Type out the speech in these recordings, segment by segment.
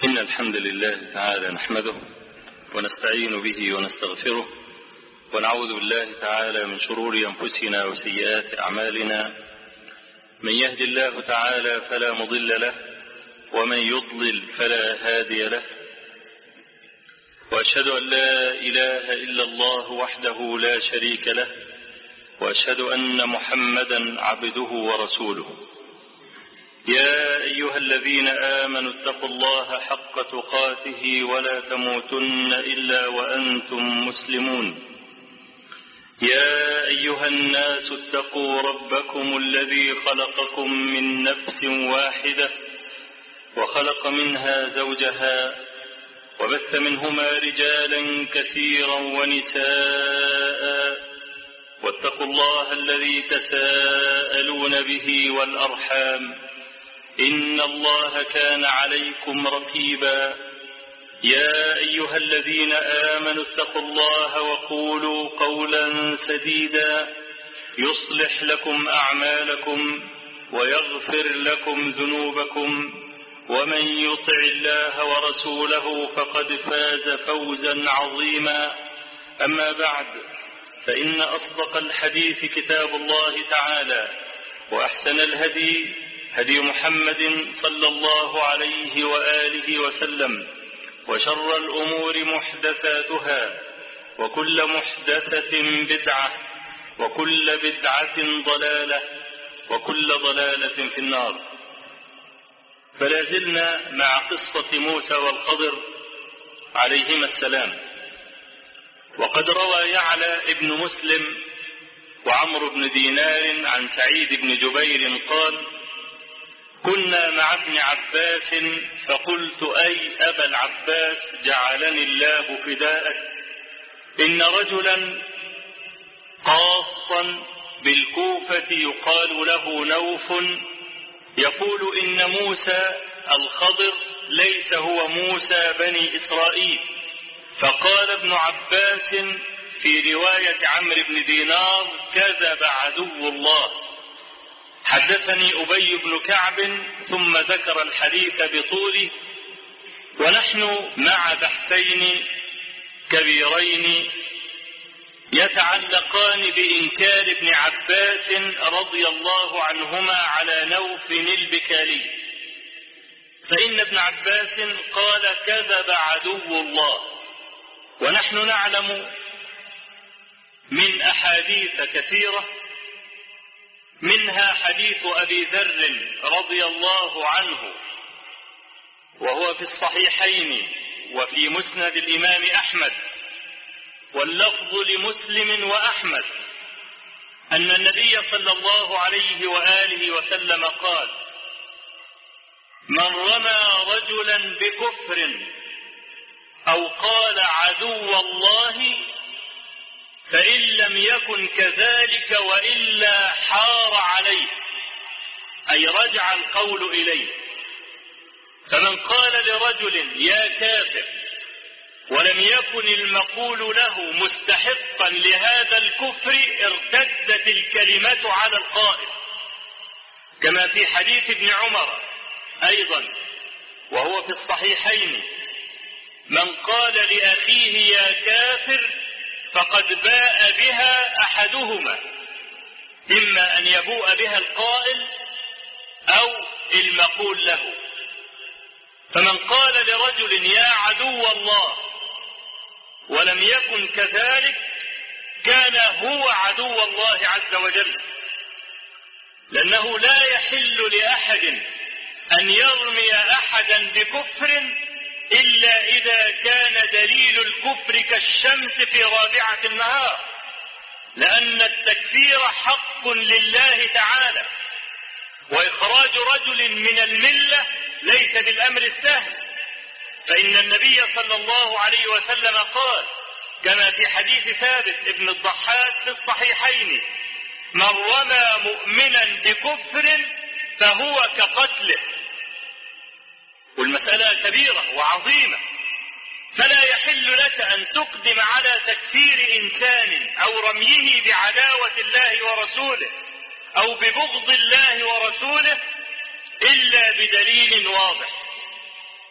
إن الحمد لله تعالى نحمده ونستعين به ونستغفره ونعوذ بالله تعالى من شرور أنفسنا وسيئات أعمالنا. من يهد الله تعالى فلا مضل له ومن يضلل فلا هادي له، وأشهد أن لا إله إلا الله وحده لا شريك له، وأشهد أن محمدا عبده ورسوله. يا أيها الذين آمنوا اتقوا الله حق تقاته ولا تموتن إلا وأنتم مسلمون. يا أيها الناس اتقوا ربكم الذي خلقكم من نفس واحدة وخلق منها زوجها وبث منهما رجالا كثيرا ونساء، واتقوا الله الذي تساءلون به والأرحام إن الله كان عليكم رقيبا. يا أيها الذين آمنوا اتقوا الله وقولوا قولا سديدا يصلح لكم أعمالكم ويغفر لكم ذنوبكم، ومن يطع الله ورسوله فقد فاز فوزا عظيما. أما بعد، فإن أصدق الحديث كتاب الله تعالى، وأحسن الهدي هدي محمد صلى الله عليه وآله وسلم، وشر الأمور محدثاتها، وكل محدثة بدعة، وكل بدعة ضلالة، وكل ضلالة في النار. فلا زلنا مع قصة موسى والخضر عليهما السلام. وقد روى يعلى ابن مسلم وعمرو بن دينار عن سعيد بن جبير قال: كنا مع ابن عباس فقلت: أي أبا العباس جعلني الله فداءك، إن رجلا قاصا بالكوفة يقال له نوف يقول إن موسى الخضر ليس هو موسى بني إسرائيل. فقال ابن عباس في رواية عمرو بن دينار: كذب عدو الله. حدثني أبي بن كعب ثم ذكر الحديث بطوله. ونحن مع بحثين كبيرين يتعلقان بإنكار ابن عباس رضي الله عنهما على نوف البكالي. فإن ابن عباس قال: كذب عدو الله. ونحن نعلم من أحاديث كثيرة، منها حديث أبي ذر رضي الله عنه وهو في الصحيحين وفي مسند الإمام أحمد، واللفظ لمسلم وأحمد، أن النبي صلى الله عليه وآله وسلم قال: من رمى رجلا بكفر أو قال عدو الله فإن لم يكن كذلك وإلا حار عليه، أي رجع القول إليه. فمن قال لرجل يا كافر ولم يكن المقول له مستحقا لهذا الكفر ارتدت الكلمة على القائل، كما في حديث ابن عمر أيضا وهو في الصحيحين: من قال لأخيه يا كافر فقد باء بها أحدهما، إما أن يبوء بها القائل أو المقول له. فمن قال لرجل يا عدو الله ولم يكن كذلك كان هو عدو الله عز وجل، لأنه لا يحل لأحد أن يرمي أحدا بكفر إلا إذا كان دليل الكفر كالشمس في رابعة النهار، لأن التكفير حق لله تعالى، وإخراج رجل من الملة ليس بالأمر السهل. فإن النبي صلى الله عليه وسلم قال كما في حديث ثابت ابن الضحاك في الصحيحين: من رمى مؤمنا بكفر فهو كقتله. والمسألة كبيرة وعظيمة، فلا يحل لك أن تقدم على تكفير إنسان أو رميه بعداوة الله ورسوله أو ببغض الله ورسوله إلا بدليل واضح.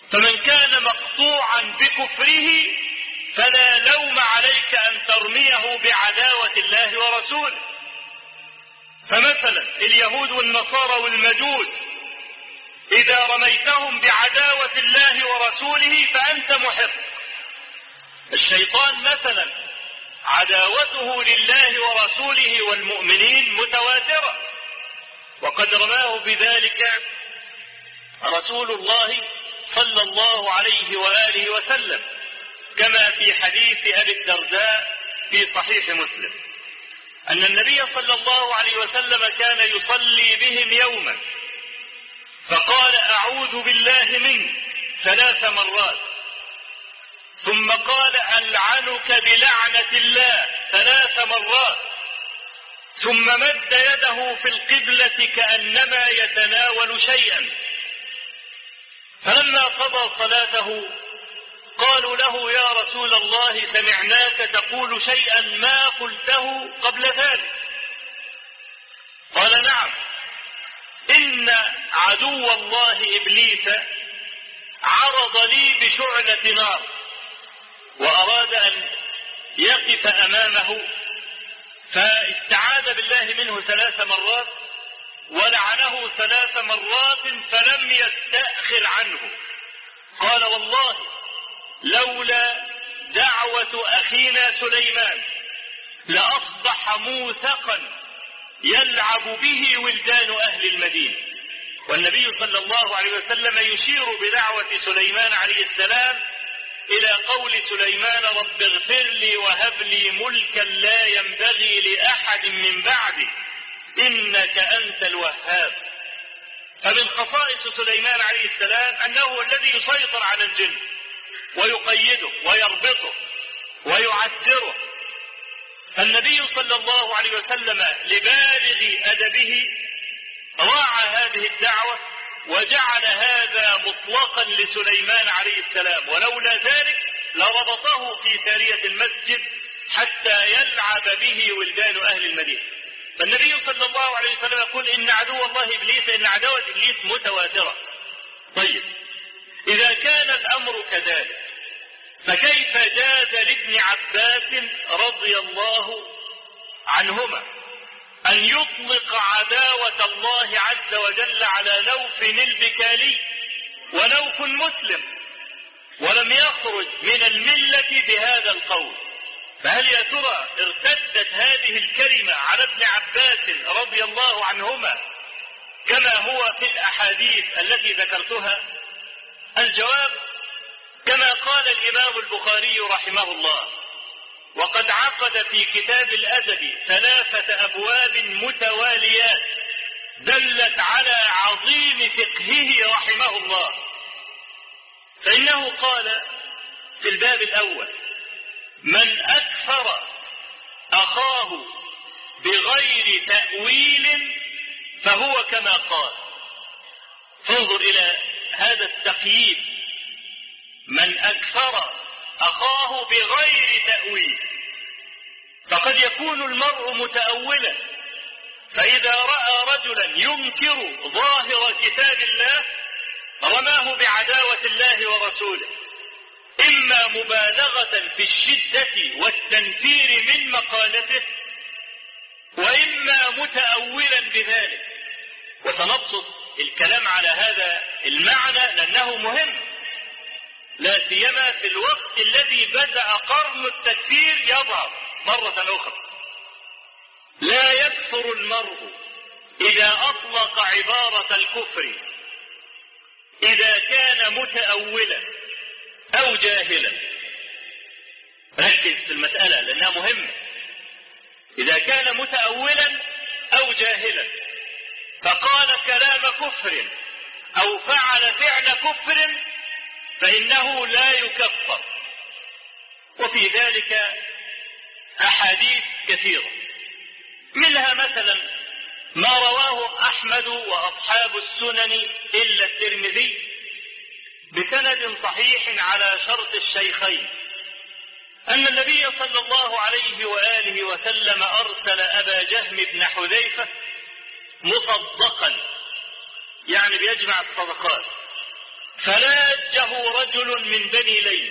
فمن كان مقطوعا بكفره فلا لوم عليك أن ترميه بعداوة الله ورسوله. فمثلا اليهود والنصارى والمجوس إذا رميتهم بعداوة الله ورسوله فأنت محق. الشيطان مثلا عداوته لله ورسوله والمؤمنين متواترة، وقد رماه بذلك رسول الله صلى الله عليه وآله وسلم، كما في حديث أبي الدرداء في صحيح مسلم أن النبي صلى الله عليه وسلم كان يصلي بهم يوما فقال: أعوذ بالله منك 3 مرات، ثم قال: ألعنك بلعنة الله 3 مرات، ثم مد يده في القبلة كأنما يتناول شيئا. فلما قضى صلاته قالوا له: يا رسول الله سمعناك تقول شيئا ما قلته قبل ذلك. قال: نعم، إن عدو الله إبليس عرض لي بشعلة نار وأراد أن يقف أمامه، فاستعاذ بالله منه 3 مرات ولعنه 3 مرات فلم يستأخر عنه. قال: والله لولا دعوة أخينا سليمان لأصبح موثقا يلعب به ولدان أهل المدينة. والنبي صلى الله عليه وسلم يشير بدعوة سليمان عليه السلام إلى قول سليمان: رب اغفر لي وهب لي ملكا لا ينبغي لأحد من بعدي إنك أنت الوهاب. فمن خصائص سليمان عليه السلام أنه هو الذي يسيطر على الجن ويقيده ويربطه ويعذره. فالنبي صلى الله عليه وسلم لبالغ أدبه راعى هذه الدعوة وجعل هذا مطلقا لسليمان عليه السلام، ولولا ذلك لربطه في سارية المسجد حتى يلعب به ولدان أهل المدينة. فالنبي صلى الله عليه وسلم يقول: إن عدو الله إبليس، إن عداوة إبليس متواترة. طيب، إذا كان الأمر كذلك فكيف جاز لابن عباس رضي الله عنهما أن يطلق عداوة الله عز وجل على لوف البكالي ولوف مسلم ولم يخرج من الملة بهذا القول؟ فهل يا ترى ارتدت هذه الكلمة على ابن عباس رضي الله عنهما كما هو في الأحاديث التي ذكرتها؟ الجواب كما قال الإمام البخاري رحمه الله: وقد عقد في كتاب الأدب 3 أبواب متواليات دلت على عظيم فقهه رحمه الله. فإنه قال في الباب الأول: من أكفر أخاه بغير تأويل فهو كما قال. فانظر إلى هذا التقييد: من أكفر أخاه بغير تأويل. فقد يكون المرء متأولا، فإذا رأى رجلا ينكر ظاهر كتاب الله رماه بعداوة الله ورسوله، إما مبالغة في الشدة والتنفير من مقالته، وإما متأولا بذلك. وسنبسط الكلام على هذا المعنى لأنه مهم، لا سيما في الوقت الذي بدأ قرن التكفير يظهر مرة أخرى. لا يكفر المرء إذا أطلق عبارة الكفر إذا كان متأولا أو جاهلا. ركز في المسألة لأنها مهمة. إذا كان متأولا أو جاهلا فقال كلام كفر أو فعل فعل كفر فإنه لا يكفر. وفي ذلك أحاديث كثيرة، منها مثلا ما رواه أحمد وأصحاب السنن إلا الترمذي بسند صحيح على شرط الشيخين أن النبي صلى الله عليه وآله وسلم أرسل أبا جهم بن حذيفة مصدقا، يعني بيجمع الصدقات، فلاجه رجل من بني ليث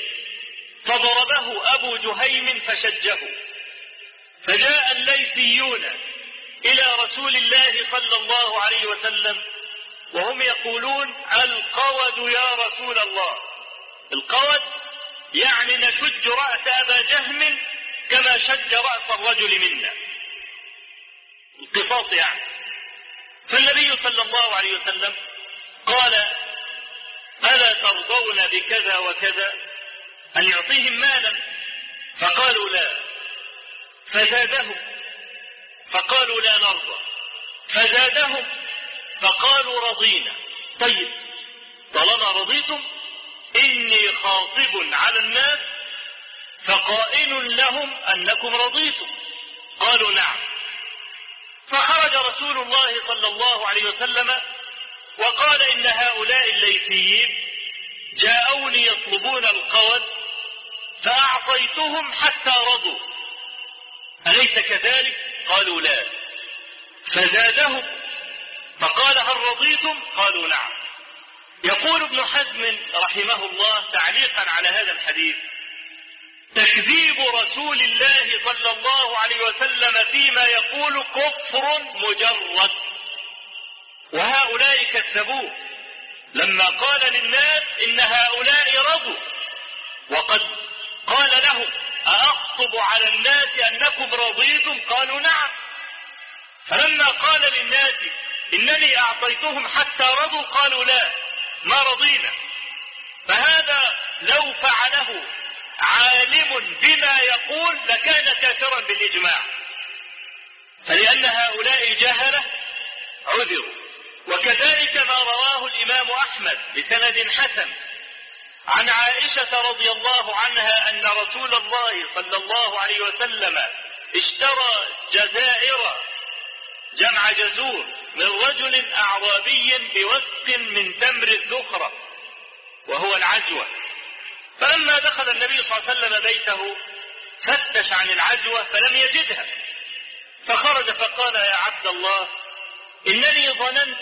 فضربه أبو جهيم فشجه، فجاء الليثيون إلى رسول الله صلى الله عليه وسلم وهم يقولون القود يا رسول الله. القود يعني نشج رأس أبا جهم كما شج رأس الرجل منا، القصاص يعني. فالنبي صلى الله عليه وسلم قال ألا ترضون بكذا وكذا، أن يعطيهم مالا؟ فقالوا لا. فزادهم فقالوا لا نرضى، فزادهم فقالوا رضينا. طيب طالما رضيتم إني خاطب على الناس فقائل لهم أنكم رضيتم. قالوا نعم. فخرج رسول الله صلى الله عليه وسلم وقال إن هؤلاء الليثيين جاءوني يطلبون القود فأعطيتهم حتى رضوا، أليس كذلك؟ قالوا لا. فزادهم فقال هل رضيتم؟ قالوا نعم. يقول ابن حزم رحمه الله تعليقا على هذا الحديث: تكذيب رسول الله صلى الله عليه وسلم فيما يقول كفر مجرد، وهؤلاء كذبوه لما قال للناس إن هؤلاء رضوا، وقد قال لهم أأخطب على الناس أنكم رضيتم؟ قالوا نعم. فلما قال للناس إنني أعطيتهم حتى رضوا قالوا لا ما رضينا. فهذا لو فعله عالم بما يقول لكان كافرا بالإجماع، فلأن هؤلاء الجهلة عذروا. وكذلك ما رواه الإمام أحمد بسند حسن عن عائشة رضي الله عنها أن رسول الله صلى الله عليه وسلم اشترى جزائر جمع جزور من رجل أعرابي بوسق من تمر الذخرة وهو العجوة. فلما دخل النبي صلى الله عليه وسلم بيته فتش عن العجوة فلم يجدها، فخرج فقال يا عبد الله إنني ظننت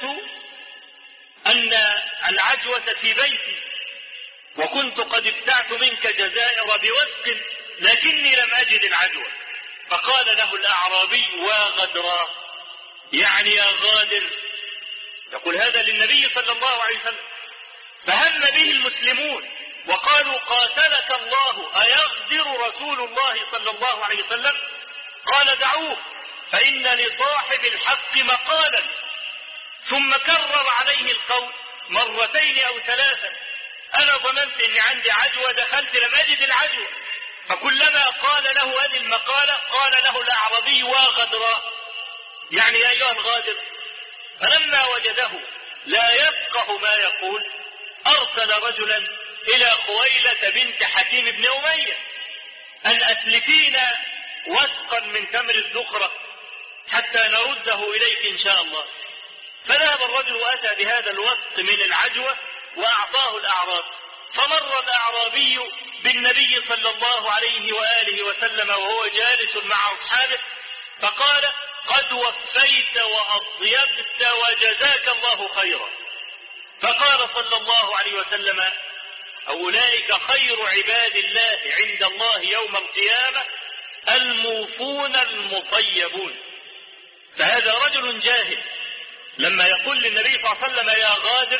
أن العجوة في بيتي وكنت قد ابتعت منك جزائر بوسق لكني لم أجد العجوة. فقال له الأعرابي وغدرا، يعني يا غادر، يقول هذا للنبي صلى الله عليه وسلم. فهم به المسلمون وقالوا قاتلك الله أيغدر رسول الله صلى الله عليه وسلم؟ قال دعوه فإن لصاحب الحق مقالا. ثم كرر عليه القول مرتين أو ثلاثة: أنا ظننت أني عندي عجوة دخلت لم أجد العجوة. فكلما قال له هذه المقالة قال له الأعرابي وغدرا، يعني يا أيها الغادر. فلما وجده لا يفقه ما يقول أرسل رجلا إلى خويلة بنت حكيم بن أمية أن أسلفينا وسقا من تمر الذخرة حتى نرده إليك إن شاء الله. فذهب الرجل وأتى بهذا الوسق من العجوة وأعطاه الأعراب. فمر الأعرابي بالنبي صلى الله عليه وآله وسلم وهو جالس مع أصحابه فقال قد وفيت وأطيبت وجزاك الله خيرا. فقال صلى الله عليه وسلم أولئك خير عباد الله عند الله يوم القيامة الموفون المطيبون. فهذا رجل جاهل لما يقول للنبي صلى الله عليه وسلم يا غادر،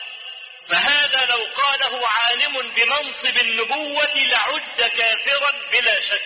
فهذا لو قاله عالم بمنصب النبوة لعد كافرا بلا شك.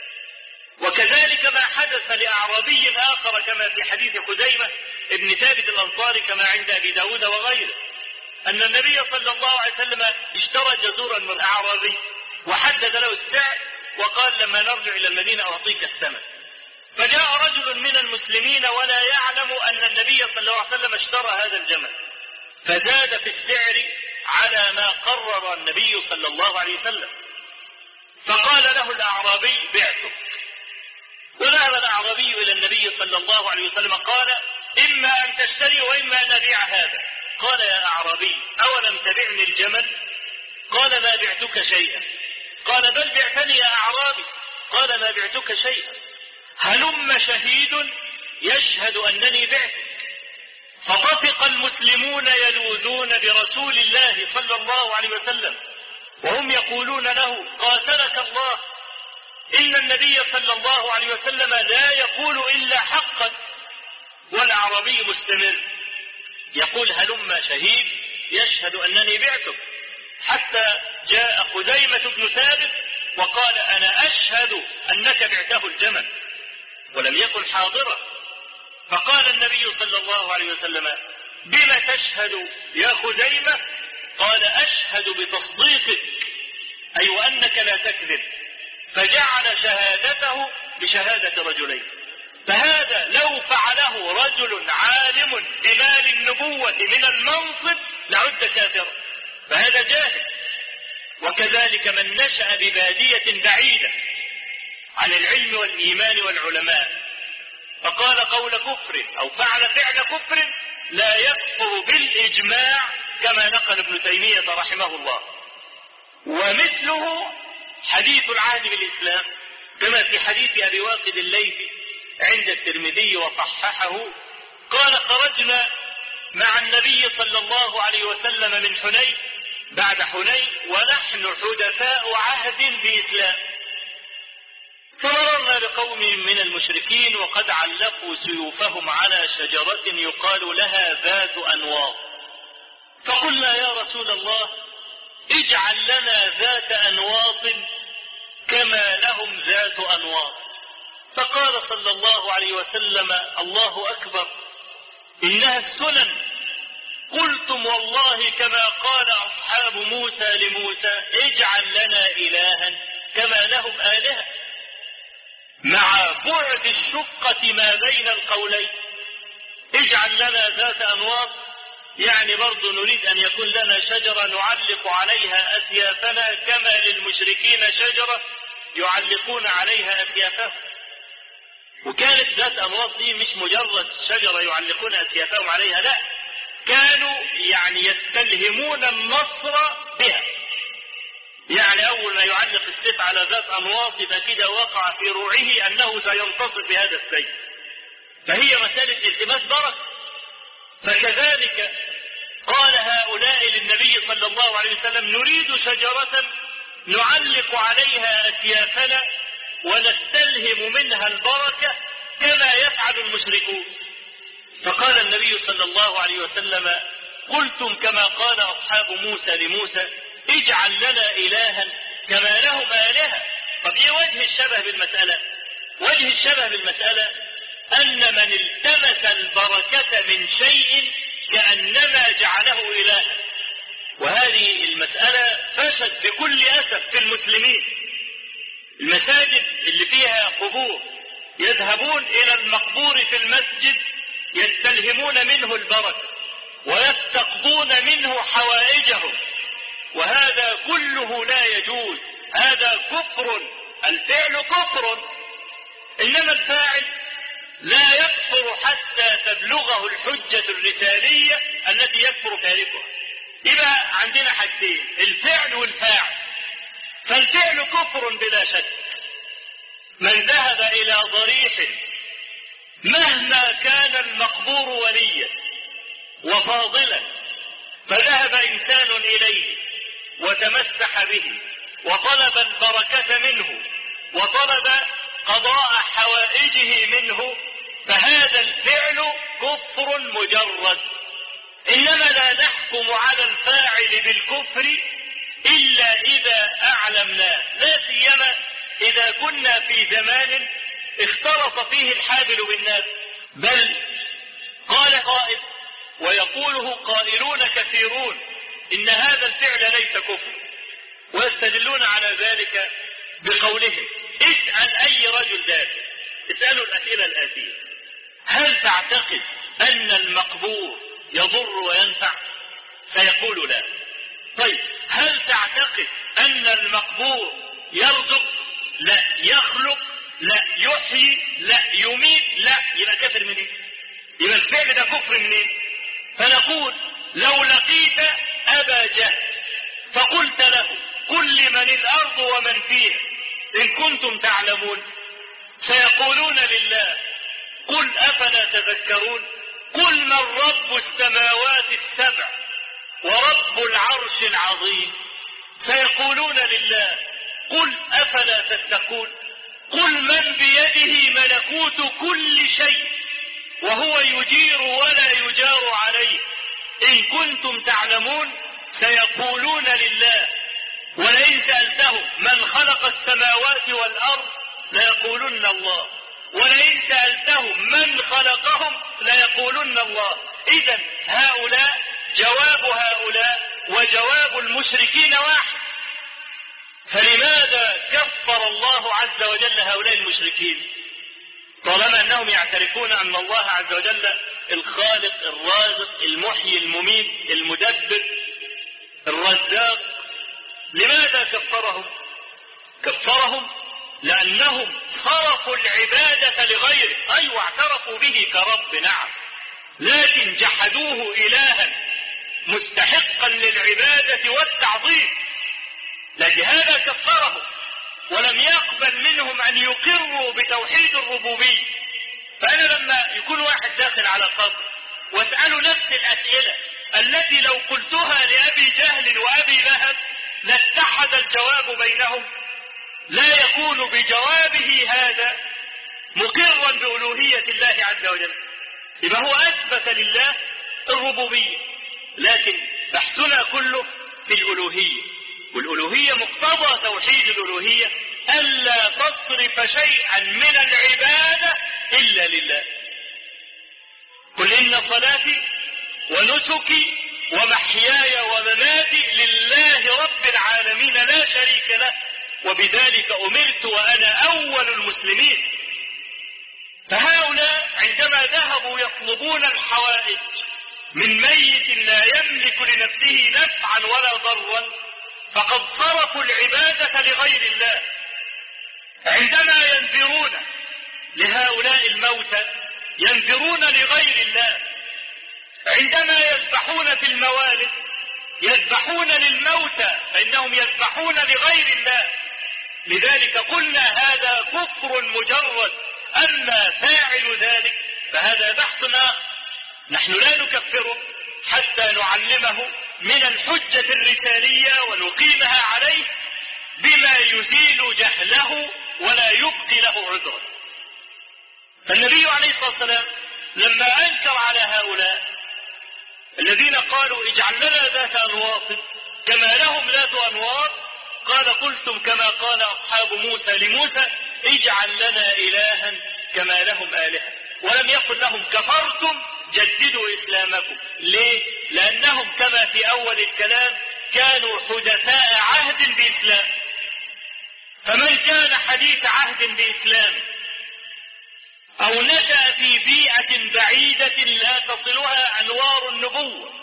وكذلك ما حدث لأعرابي آخر كما في حديث خزيمة ابن ثابت الأنصاري كما عند أبي داود وغيره، أن النبي صلى الله عليه وسلم اشترى جزورا من أعرابي وحدد له السعر وقال لما نرجع إلى المدينة أعطيك الثمن. فجاء رجل من المسلمين ولا يعلم أن النبي صلى الله عليه وسلم اشترى هذا الجمل فزاد في السعر على ما قرر النبي صلى الله عليه وسلم. فقال له الأعرابي بعتك. وذهب الأعرابي إلى النبي صلى الله عليه وسلم قال إما أن تشتري وإما أن أبيع هذا. قال يا أعرابي أولم تبعني الجمل؟ قال ما بعتك شيئا. قال بل بعتني يا أعرابي. قال ما بعتك شيئا. هلم شهيد يشهد أنني بعتك. فطفق المسلمون يلوذون برسول الله صلى الله عليه وسلم وهم يقولون له قاتلك الله، إن النبي صلى الله عليه وسلم لا يقول إلا حقا. والأعرابي مستمر يقول هلم شهيد يشهد أنني بعتك، حتى جاء خزيمة بن ثابت وقال أنا أشهد أنك بعته الجمل، ولم يكن حاضرا. فقال النبي صلى الله عليه وسلم بما تشهد يا خزيمة؟ قال أشهد بتصديقك، أي وأنك لا تكذب. فجعل شهادته بشهادة رجلين. فهذا لو فعله رجل عالم بمال النبوة من المنصب لعد كافرا، فهذا جاهل. وكذلك من نشأ ببادية بعيدة عن العلم والإيمان والعلماء فقال قول كفر أو فعل فعل كفر لا يكفر بالإجماع، كما نقل ابن تيمية رحمه الله. ومثله حديث العهد بالإسلام، كما في حديث أبي واقد الليثي عند الترمذي وصححه، قال خرجنا مع النبي صلى الله عليه وسلم من حنين بعد حنين ونحن حدثاء عهد بإسلام، فمررنا بقوم من المشركين وقد علقوا سيوفهم على شجرة يقال لها ذات أنواط، فقلنا يا رسول الله اجعل لنا ذات أنواط كما لهم ذات أنواط. فقال صلى الله عليه وسلم الله أكبر إنها السنن. قلتم والله كما قال أصحاب موسى لموسى اجعل لنا إلها كما لهم آلهة. مع بعد الشقة ما بين القولين، اجعل لنا ذات أنواط يعني برضو نريد أن يكون لنا شجرة نعلق عليها أسيافنا كما للمشركين شجرة يعلقون عليها أسيافهم. وكانت ذات أنواط دي مش مجرد شجرة يعلقون أسيافهم عليها، لا، كانوا يعني يستلهمون النصر بها. يعني أول ما يعلق السيف على ذات أنواط يبقى كده وقع في روعه أنه سينتصر بهذا السيف، فهي مسألة التماس بركة. فكذلك قال هؤلاء للنبي صلى الله عليه وسلم نريد شجرة نعلق عليها أسيافنا ونستلهم منها البركة كما يفعل المشركون. فقال النبي صلى الله عليه وسلم قلتم كما قال أصحاب موسى لموسى اجعل لنا إلها كما لهم آلهة. طب ايه وجه الشبه بالمسألة؟ وجه الشبه بالمسألة أن من التمس البركة من شيء كأنما جعله إلها. وهذه المسألة فشت بكل أسف في المسلمين. المساجد اللي فيها قبور يذهبون إلى المقبور في المسجد يستلهمون منه البركة ويستقضون منه حوائجهم، وهذا كله لا يجوز، هذا كفر، الفعل كفر، إنما الفاعل لا يكفر حتى تبلغه الحجة الرسالية التي يكفر تاركها. يبقى عندنا حاجتين، الفعل والفاعل. فالفعل كفر بلا شك. من ذهب إلى ضريح مهما كان المقبور وليا وفاضلا فذهب إنسان إليه وتمسح به وطلب البركة منه وطلب قضاء حوائجه منه، فهذا الفعل كفر مجرد. إنما لا نحكم على الفاعل بالكفر إلا إذا أعلمناه، لا سيما إذا كنا في زمان اختلط فيه الحابل بالناس. بل قال قائل ويقوله قائلون كثيرون إن هذا الفعل ليس كفر، ويستدلون على ذلك بقولهم اسأل أي رجل ذلك، اسألوا الأسئلة الآتية: هل تعتقد أن المقبور يضر وينفع؟ سيقول لا. طيب هل تعتقد أن المقبور يرزق؟ لا. يخلق؟ لا. يحيي؟ لا. يميت؟ لا. يبقى كافر منين؟ يبقى الفعل ده كفر منين؟ فنقول لو لقيت أبا جهل فقلت له قل لمن الأرض ومن فيها إن كنتم تعلمون، سيقولون لله. قل أفلا تذكرون؟ قل من رب السماوات السبع ورب العرش العظيم سيقولون لله. قل أفلا تتقون. قل من بيده ملكوت كل شيء وهو يجير ولا يجار عليه إن كنتم تعلمون سيقولون لله. ولئن سألتهم من خلق السماوات والأرض ليقولن الله، ولئن سألتهم من خلقهم ليقولن الله. إذن هؤلاء جواب هؤلاء وجواب المشركين واحد. فلماذا كفر الله عز وجل هؤلاء المشركين طالما أنهم يعترفون أن الله عز وجل الخالق الرازق المحيي المميت المدبر الرزاق؟ لماذا كفرهم؟ كفرهم لأنهم صرفوا العبادة لغيره. أيوة اعترفوا به كرب نعم، لكن جحدوه إلها مستحقا للعبادة والتعظيم، لهذا كفرهم ولم يقبل منهم أن يقروا بتوحيد الربوبية. فأنا لما يكون واحد داخل على قبر واسأله نفس الأسئلة التي لو قلتها لأبي جهل وأبي لهب لاتحد الجواب بينهم، لا يكون بجوابه هذا مقرا بألوهية الله عز وجل. يبقى هو أثبت لله الربوبية، لكن بحثنا كله في الألوهية، والألوهية مقتضى توحيد الألوهية ألا تصرف شيئا من العبادة إلا لله. قل إن صلاتي ونسكي ومحياي ومماتي لله رب العالمين لا شريك له وبذلك أمرت وأنا أول المسلمين. فهؤلاء عندما ذهبوا يطلبون الحوائج من ميت لا يملك لنفسه نفعا ولا ضرا فقد صرفوا العبادة لغير الله. عندما ينذرون لهؤلاء الموتى ينذرون لغير الله. عندما يذبحون في الموالد يذبحون للموتى فإنهم يذبحون لغير الله. لذلك قلنا هذا كفر مجرد، أما فاعل ذلك فهذا بحث آخر. نحن لا نكفره حتى نعلمه من الحجة الرسالية ونقيمها عليه بما يزيل جهله ولا يبقي له عذرا. فالنبي عليه الصلاة والسلام لما أنكر على هؤلاء الذين قالوا اجعل لنا ذات أنواط كما لهم ذات أنواط، قال قلتم كما قال أصحاب موسى لموسى اجعل لنا إلها كما لهم آلهة. ولم يقل لهم كفرتم جددوا إسلامكم. ليه؟ لأنهم كما في أول الكلام كانوا حدثاء عهد بإسلام. فمن كان حديث عهد بإسلام أو نشأ في بيئة بعيدة لا تصلها أنوار النبوة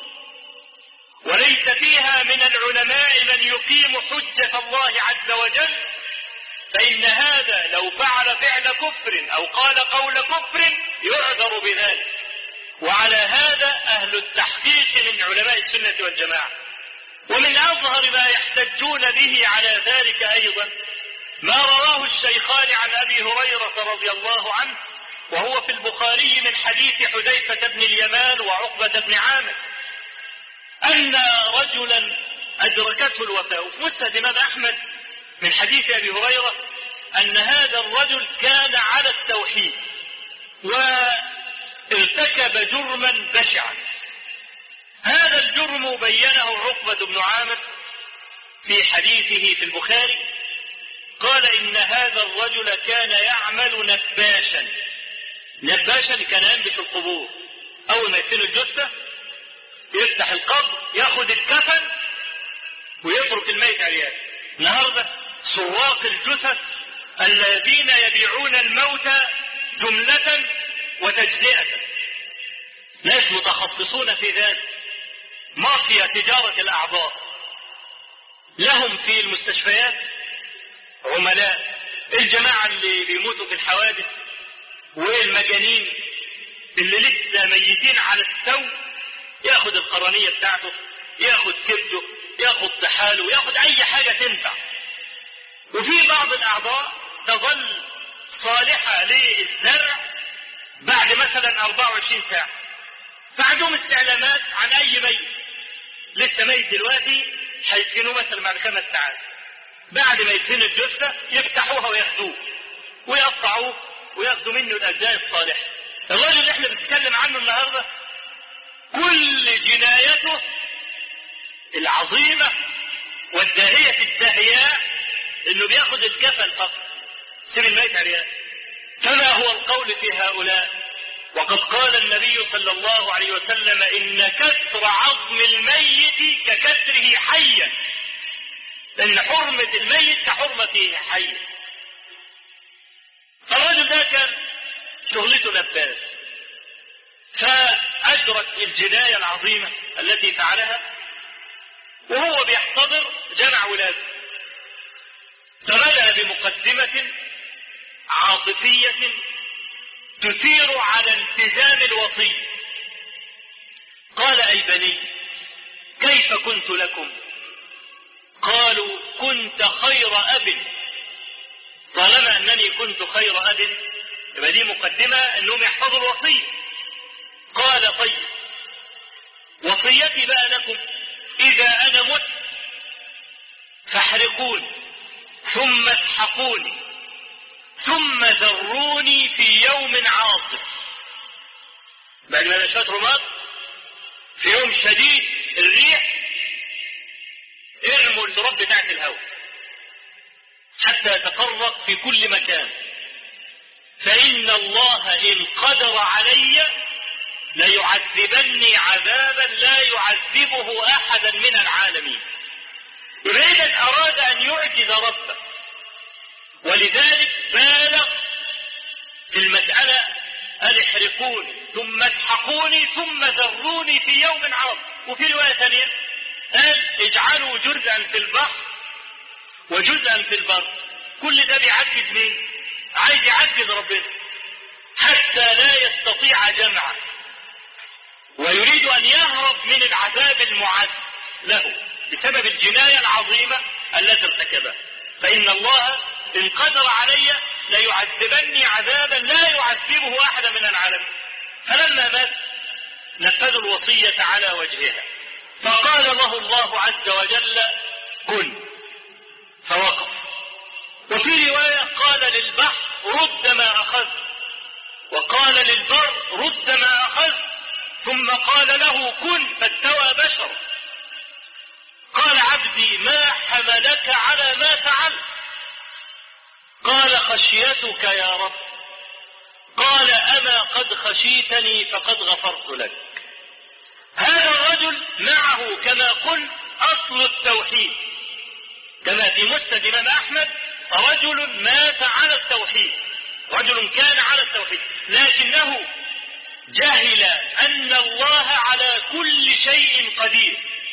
وليس فيها من العلماء من يقيم حجة الله عز وجل، فإن هذا لو فعل فعل كفر أو قال قول كفر يعذر بذلك. وعلى هذا أهل التحقيق من علماء السنة والجماعة. ومن أظهر ما يحتجون به على ذلك أيضا ما رواه الشيخان عن أبي هريرة رضي الله عنه وهو في البخاري من حديث حذيفة بن اليمان وعقبة بن عامر أن رجلا أدركته الوفاة. وفي مسند الإمام أحمد من حديث أبي هريرة أن هذا الرجل كان على التوحيد وارتكب جرما بشعا. هذا الجرم بينه عقبة بن عامر في حديثه في البخاري، قال إن هذا الرجل كان يعمل نباشا. نباشا كان ينبش القبور، أول ما يدفن الجثة يفتح القبر ياخد الكفن ويترك الميت عريان. النهارده سراق الجثث الذين يبيعون الموتى جملة وتجزئة، ناس متخصصون في ذلك، مافيا تجارة الأعضاء. لهم في المستشفيات عملاء، الجماعة اللي بيموتوا في الحوادث والمجانين اللي لسه ميتين على السو ياخد القرنية بتاعته، ياخد كبده، ياخد طحاله، ياخد أي حاجة تنفع. وفي بعض الأعضاء تظل صالحة للزرع بعد مثلا 24 ساعة، فعندهم استعلامات عن أي ميت، لسه ميت دلوقتي هيدفنوه مثلا بعد 5 ساعات، بعد ما يدفنوا الجثة يفتحوها وياخدوه ويقطعوه وياخدوا منه الأجزاء الصالحة. الرجل اللي احنا بنتكلم عنه النهارده كل جنايته العظيمة والداهية الداهياء انه بياخد الكفن فقط، سيب الميت عريان. كما هو القول في هؤلاء، وقد قال النبي صلى الله عليه وسلم إن كسر عظم الميت ككسره حيا، لأن حرمة الميت كحرمته حيا. فالرجل ده كان شغلته لباس، فأدرك الجناية العظيمة التي فعلها، وهو بيحتضر جمع ولاده، فبدأ بمقدمة عاطفية تثير على التزام الوصي. قال: أي بني كيف كنت لكم؟ قالوا: كنت خير أب. طالما أنني كنت خير أب يبقى دي مقدمة أنهم يحفظوا الوصية. قال: طيب وصيتي بقى لكم، إذا أنا مت فاحرقوني ثم اسحقوني ثم ذروني في يوم عاصف. بعد ما نشأت رماد في يوم شديد الريح ارموا التراب بتاعت الهواء حتى يتفرق في كل مكان، فإن الله إن قدر علي ليعذبني عذابا لا يعذبه أحدا من العالمين. إذا أراد أن يعجز ربه، ولذلك بالغ في المسألة: أن احرقوني ثم اسحقوني ثم ذروني في يوم عاصف. وفي رواية ثانية قال: اجعلوا جزءا في البحر وجزءا في البر. كل ده بيعجز مين؟ عايز يعجز ربنا حتى لا يستطيع جمعه، ويريد أن يهرب من العذاب المعد له بسبب الجناية العظيمة التي ارتكبها. فإن الله إن قدر علي ليعذبني عذابا لا يعذبه أحدا من العالمين. فلما مات نفذوا الوصية على وجهها، فقال له الله عز وجل: كن، فوقف. وفي رواية قال للبحر: رد ما أخذ، وقال للبر: رد ما أخذ، ثم قال له: كن، فاستوى بشر. قال: عبدي ما حملك على ما فعلت؟ قال: خشيتك يا رب. قال: أما قد خشيتني فقد غفرت لك. هذا الرجل معه كما قلت أصل التوحيد، كما في مسند الإمام أحمد: رجل مات على التوحيد، رجل كان على التوحيد، لكنه جهل أن الله على كل شيء قدير.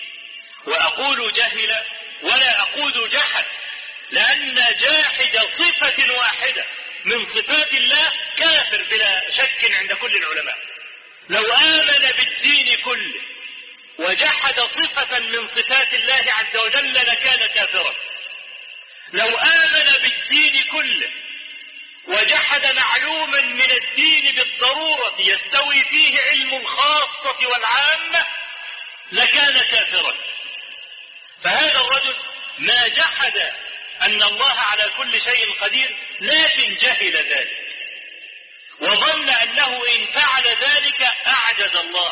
وأقول جهل ولا أقول جحد، لأن جاحد صفة واحدة من صفات الله كافر بلا شك عند كل العلماء. لو آمن بالدين كله وجحد صفة من صفات الله عز وجل لكان كافرا. لو آمن بالدين كله وجحد معلوما من الدين بالضرورة يستوي فيه علم الخاصة والعامة لكان كافرا. فهذا الرجل ما جحد أن الله على كل شيء قدير، لكن جهل ذلك وظن أنه إن فعل ذلك أعجز الله.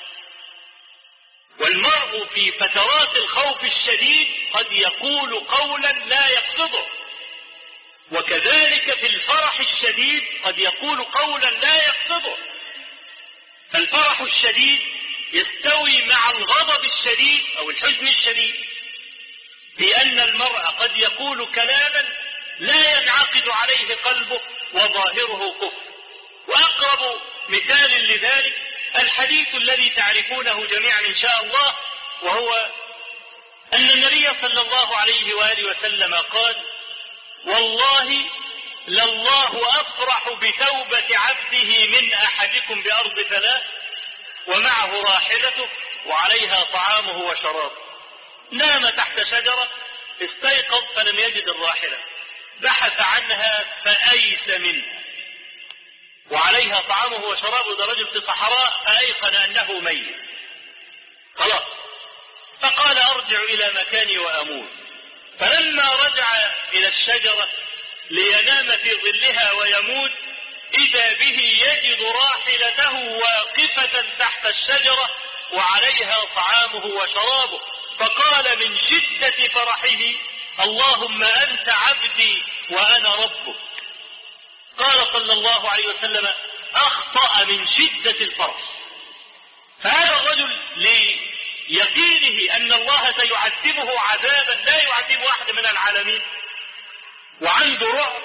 والمرء في فترات الخوف الشديد قد يقول قولا لا يقصده، وكذلك في الفرح الشديد قد يقول قولا لا يقصده. فالفرح الشديد يستوي مع الغضب الشديد أو الحزن الشديد، في أن المرء قد يقول كلاما لا ينعقد عليه قلبه وظاهره كفر. وأقرب مثال لذلك الحديث الذي تعرفونه جميعا إن شاء الله، وهو أن النبي صلى الله عليه وآله وسلم قال: والله لله أفرح بتوبة عبده من أحدكم بأرض ثلاث ومعه راحلته وعليها طعامه وشرابه. نام تحت شجرة، استيقظ فلم يجد الراحلة، بحث عنها فأيس منها، وعليها طعامه وشرابه، ده رجل في صحراء فأيقن أنه ميت خلاص، فقال أرجع إلى مكاني وأموت. فلما رجع إلى الشجرة لينام في ظلها ويموت، إذا به يجد راحلته واقفة تحت الشجرة وعليها طعامه وشرابه، فقال من شدة فرحه: اللهم أنت عبدي وأنا ربك. قال صلى الله عليه وسلم: أخطأ من شدة الفرح. فهذا الرجل ليقينه أن الله سيعذبه عذابا لا يعذب أحد من العالمين وعنده رعب،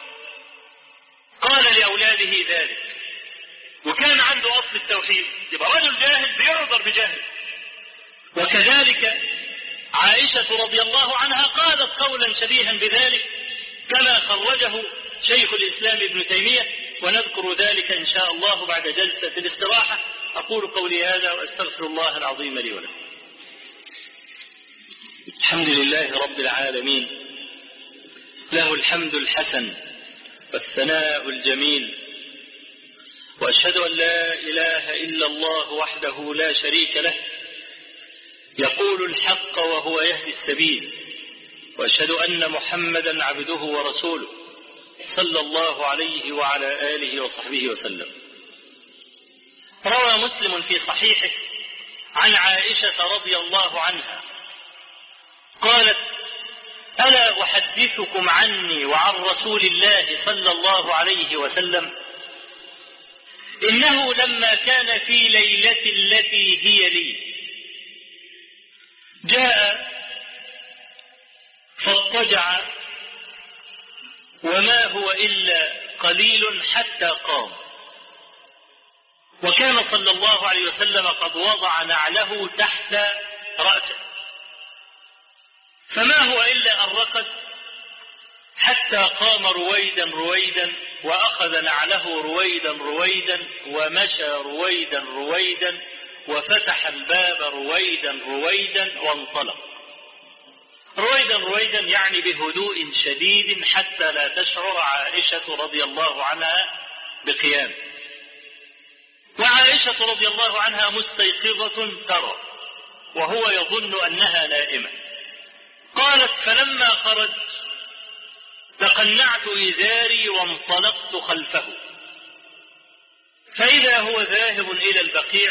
قال لأولاده ذلك، وكان عنده أصل التوحيد، يبقى رجل جاهل بيعذر بجهل. وكذلك عائشة رضي الله عنها قالت قولا شبيها بذلك كما خرجه شيخ الإسلام ابن تيمية، ونذكر ذلك إن شاء الله بعد جلسة الاستراحة. أقول قولي هذا وأستغفر الله العظيم لي ولكم. الحمد لله رب العالمين، له الحمد الحسن والثناء الجميل، وأشهد أن لا إله إلا الله وحده لا شريك له، يقول الحق وهو يهدي السبيل، وأشهد أن محمدا عبده ورسوله صلى الله عليه وعلى آله وصحبه وسلم. روى مسلم في صحيحه عن عائشة رضي الله عنها قالت: ألا أحدثكم عني وعن رسول الله صلى الله عليه وسلم؟ إنه لما كان في ليلة التي هي لي جاء فاضطجع وما هو إلا قليل حتى قام، وكان صلى الله عليه وسلم قد وضع نعله تحت رأسه، فما هو إلا أن ركض حتى قام رويدا رويدا، وأخذ نعله رويدا رويدا، ومشى رويدا رويدا، وفتح الباب رويدا رويدا وانطلق. رويدا رويدا يعني بهدوء شديد حتى لا تشعر عائشة رضي الله عنها بقيام، وعائشة رضي الله عنها مستيقظة ترى وهو يظن أنها نائمة. قالت: فلما خرج تقنعت إزاري وانطلقت خلفه، فإذا هو ذاهب إلى البقيع،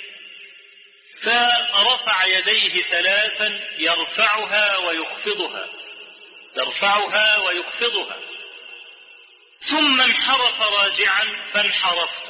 فرفع يديه ثلاثا يرفعها ويخفضها يرفعها ويخفضها، ثم انحرف راجعا فانحرفت،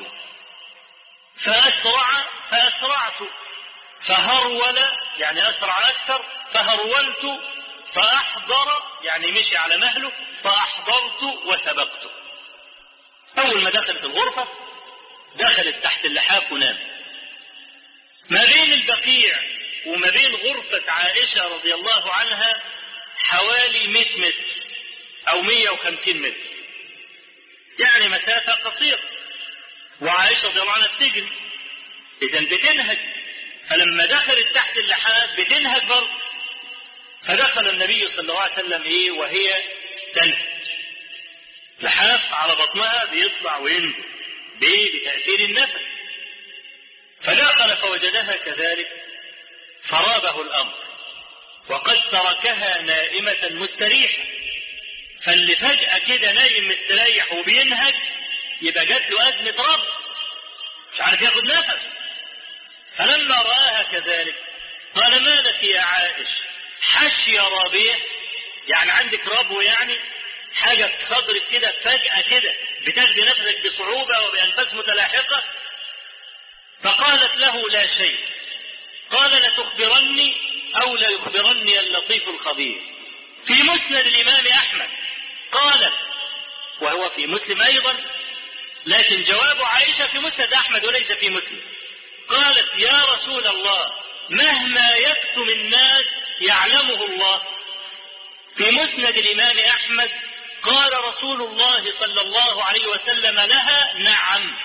فأسرعت، فهرول يعني أسرع أكثر، فهرولت، فأحضر يعني مشي على مهله، فأحضرت وسبقت. أول ما دخلت الغرفة دخلت تحت اللحاف ونامت. ما بين البقيع وما بين غرفة عائشة رضي الله عنها حوالي 100 متر أو 150 متر، يعني مسافة قصيرة، وعائشة رضي الله عنها بتجري، إذا بتنهج، فلما دخلت تحت اللحاف بتنهج برضه. فدخل النبي صلى الله عليه وسلم وهي تنهج، لحاف على بطنها بيطلع وينزل بتأثير النفس، فدخل فوجدها كذلك فرابه الأمر، وقد تركها نائمة مستريحة. فاللي فجأة كده نايم مستريح وبينهج يبقى جات له أزمة رب، مش عارف ياخد نفسه. فلما رآها كذلك قال: ما لك يا عائش؟ حشي رابيه، يعني عندك ربو، يعني حاجة في صدرك كده فجأة كده بتاخدي نفسك بصعوبة وبأنفاس متلاحقة. فقالت له: لا شيء. قال: لتخبرني أو لا يخبرني اللطيف الخبير. في مسند الإمام أحمد قالت، وهو في مسلم أيضا، لكن جواب عائشة في مسند أحمد وليس في مسلم. قالت: يا رسول الله، مهما يكتم الناس يعلمه الله. في مسند الإمام أحمد قال رسول الله صلى الله عليه وسلم لها: نعم.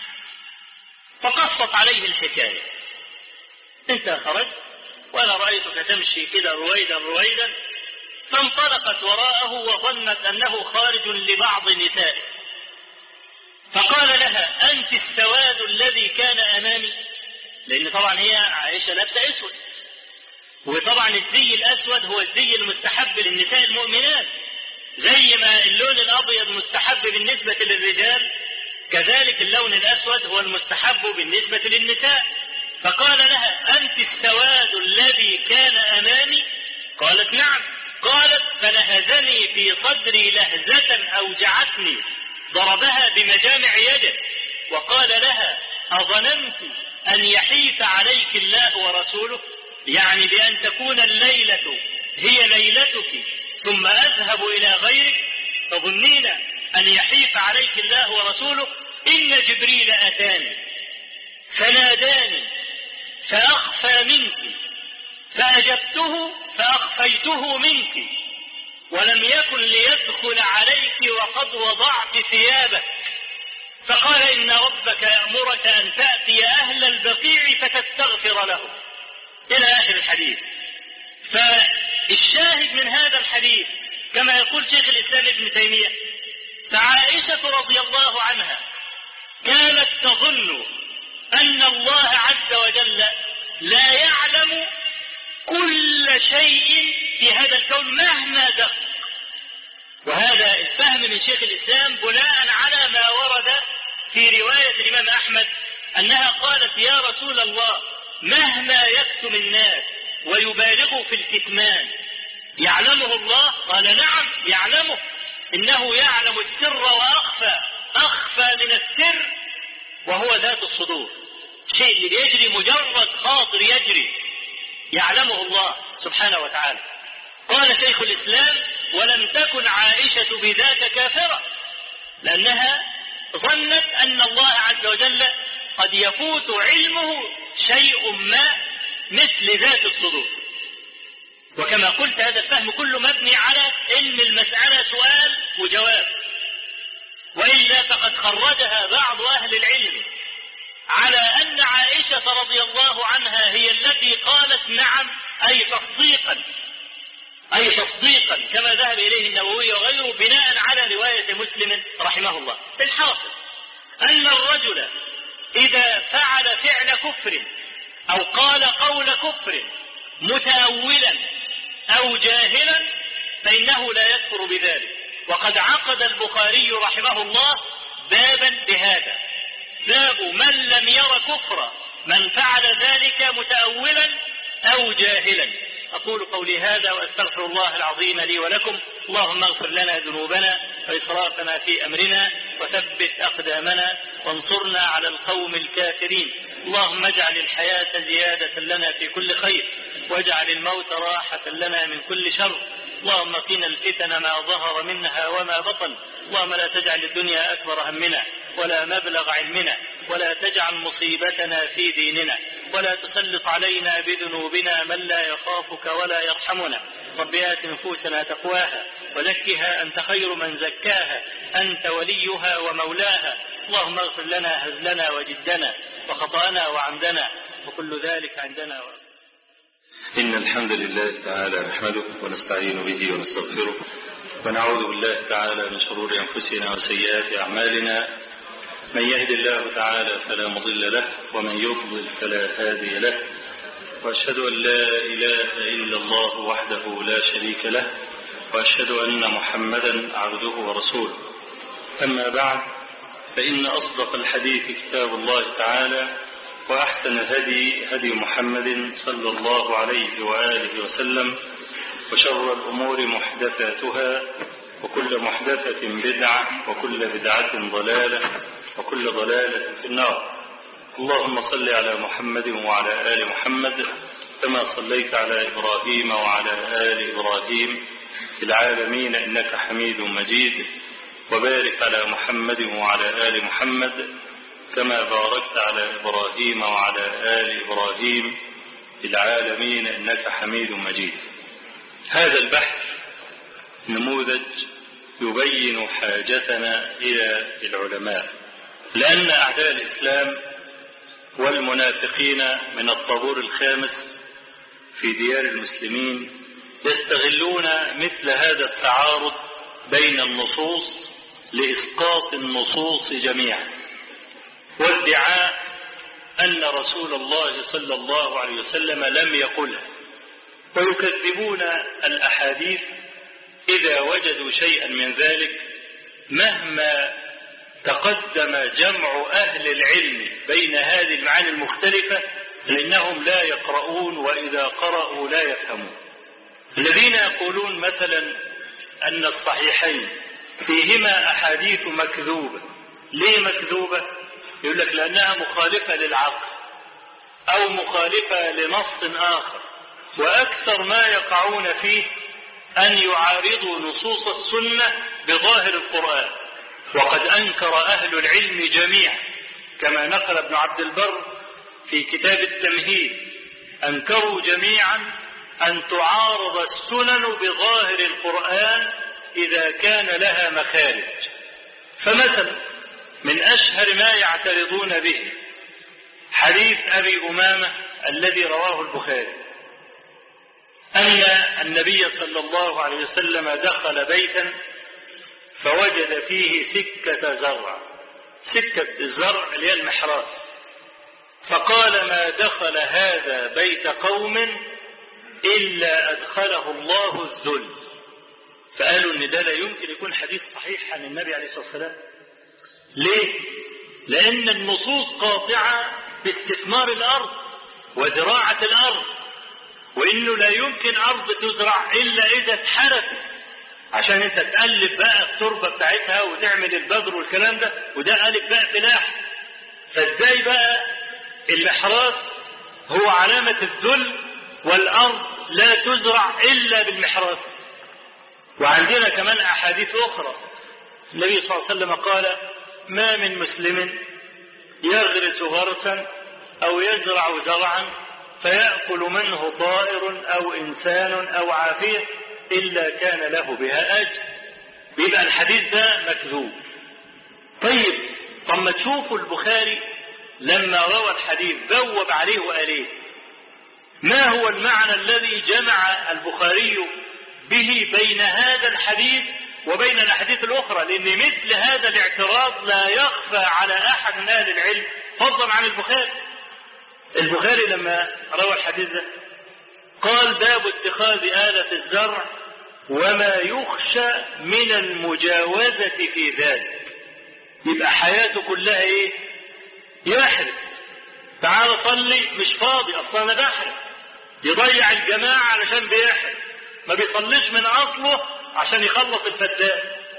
فقصت عليه الحكاية: انت خرجت وأنا رأيتك تمشي كده رويدا رويدا، فانطلقت وراءه وظنت أنه خارج لبعض نسائه، فقال لها أنت السواد الذي كان أمامي، لأن طبعا هي عائشة لابسة أسود، وطبعا الزي الأسود هو الزي المستحب للنساء المؤمنات، زي ما اللون الأبيض مستحب بالنسبة للرجال كذلك اللون الأسود هو المستحب بالنسبة للنساء. فقال لها أنت السواد الذي كان أمامي؟ قالت نعم. قالت فلهزني في صدري لهزة أوجعتني، ضربها بمجامع يده وقال لها أظننت أن يحيف عليك الله ورسوله، يعني بأن تكون الليلة هي ليلتك ثم أذهب إلى غيرك، تظنين أن يحيف عليك الله ورسوله؟ إن جبريل أتاني فناداني فأخفى منك فأجبته فأخفيته منك، ولم يكن ليدخل عليك وقد وضعت ثيابك، فقال إن ربك يأمرك أن تأتي أهل البقيع فتستغفر له، إلى آخر الحديث. فالشاهد من هذا الحديث كما يقول شيخ الإسلام ابن تيمية، فعائشة رضي الله عنها كانت تظن أن الله عز وجل لا يعلم كل شيء في هذا الكون مهما دق، وهذا الفهم من شيخ الإسلام بناء على ما ورد في رواية الإمام أحمد أنها قالت يا رسول الله مهما يكتم الناس ويبالغوا في الكتمان يعلمه الله؟ قال نعم يعلمه، إنه يعلم السر وأخفى، أخفى من السر وهو ذات الصدور، شيء اللي يجري مجرد خاطر يجري يعلمه الله سبحانه وتعالى. قال شيخ الإسلام ولم تكن عائشة بذاك كافرة، لأنها ظنت أن الله عز وجل قد يفوت علمه شيء ما مثل ذات الصدور. وكما قلت هذا الفهم كله مبني على علم المسألة سؤال وجواب، وإلا فقد خرجها بعض أهل العلم على أن عائشة رضي الله عنها هي التي قالت نعم أي تصديقا كما ذهب إليه النووي وغيره بناء على رواية مسلم رحمه الله. الحاصل أن الرجل إذا فعل فعل كفر أو قال قول كفر متأولا أو جاهلا فإنه لا يكفر بذلك. وقد عقد البخاري رحمه الله بابا بهذا، باب من لم ير كفر من فعل ذلك متأولا أو جاهلا. أقول قولي هذا وأستغفر الله العظيم لي ولكم. اللهم اغفر لنا ذنوبنا وإسرافنا في أمرنا وثبت أقدامنا وانصرنا على القوم الكافرين. اللهم اجعل الحياة زيادة لنا في كل خير واجعل الموت راحة لنا من كل شر. اللهم قنا الفتن ما ظهر منها وما بطن. اللهم لا تجعل الدنيا أكبر همنا ولا مبلغ علمنا ولا تجعل مصيبتنا في ديننا ولا تسلط علينا بذنوبنا من لا يخافك ولا يرحمنا. رب آت نفوسنا تقواها وزكها أنت خير من زكاها أنت وليها ومولاها. اللهم اغفر لنا هزلنا وجدنا وخطأنا وعمدنا وكل ذلك عندنا. إن الحمد لله تعالى نحمده ونستعين به ونستغفره ونعوذ بالله تعالى من شرور أنفسنا وسيئات أعمالنا. من يهد الله تعالى فلا مضل له ومن يضلل فلا هادي له، وأشهد أن لا إله إلا الله وحده لا شريك له، وأشهد أن محمدا عبده ورسوله. أما بعد، فإن أصدق الحديث كتاب الله تعالى، وأحسن هدي محمد صلى الله عليه وآله وسلم، وشر الأمور محدثاتها وكل محدثة بدعة وكل بدعة ضلالة وكل ضلالة في النار. اللهم صل على محمد وعلى آل محمد كما صليت على إبراهيم وعلى آل إبراهيم في العالمين إنك حميد مجيد، وبارك على محمد وعلى آل محمد كما باركت على إبراهيم وعلى آل إبراهيم في العالمين إنك حميد مجيد. هذا البحث نموذج يبين حاجتنا إلى العلماء، لأن أعداء الإسلام والمنافقين من الطابور الخامس في ديار المسلمين يستغلون مثل هذا التعارض بين النصوص لإسقاط النصوص جميعا، وادعاء أن رسول الله صلى الله عليه وسلم لم يقلها، ويكذبون الأحاديث إذا وجدوا شيئا من ذلك مهما تقدم جمع أهل العلم بين هذه المعاني المختلفة، لأنهم لا يقرؤون، وإذا قرأوا لا يفهمون. الذين يقولون مثلا أن الصحيحين فيهما أحاديث مكذوبة. ليه مكذوبة؟ يقول لك لأنها مخالفة للعقل أو مخالفة لنص آخر، وأكثر ما يقعون فيه أن يعارضوا نصوص السنة بظاهر القرآن، وقد أنكر أهل العلم جميعا كما نقل ابن عبد البر في كتاب التمهيد، أنكروا جميعا أن تعارض السنن بظاهر القرآن إذا كان لها مخارج. فمثلا من أشهر ما يعترضون به حديث أبي أمامة الذي رواه البخاري، أن النبي صلى الله عليه وسلم دخل بيتا فوجد فيه سكة زرع، سكة الزرع اللي هي المحراث، فقال ما دخل هذا بيت قوم إلا أدخله الله الذل. فقالوا إن ده لا يمكن يكون حديث صحيح عن النبي عليه الصلاة والسلام. ليه؟ لأن النصوص قاطعة باستثمار الأرض وزراعة الأرض، وإنه لا يمكن أرض تزرع إلا إذا اتحرثت، عشان أنت تقلب بقى التربة بتاعتها وتعمل البذر والكلام ده، وده قالب بقى فلاح. فإزاي بقى المحراث هو علامة الذل والأرض لا تزرع إلا بالمحراث؟ وعندنا كمان أحاديث أخرى، النبي صلى الله عليه وسلم قال ما من مسلم يغرس غرسا أو يزرع زرعا فيأكل منه طائر أو إنسان أو عافية إلا كان له بها أجر. بيبقى الحديث ده مكذوب. طيب ما تشوفوا البخاري لما روى الحديث ذوب عليه وقال ما هو المعنى الذي جمع البخاري به بين هذا الحديث وبين الأحاديث الأخرى؟ لأن مثل هذا الاعتراض لا يخفى على أحد من أهل العلم فضلا عن البخاري. البخاري لما روى الحديث ده قال باب اتخاذ آلة الزرع وما يخشى من المجاوزة في ذلك. يبقى حياته كلها ايه؟ يحرث. تعال صلي، مش فاضي اصلا انا بحرث. يضيع الجماعة علشان بيحرث، ما بيصليش من اصله عشان يخلص الفدان.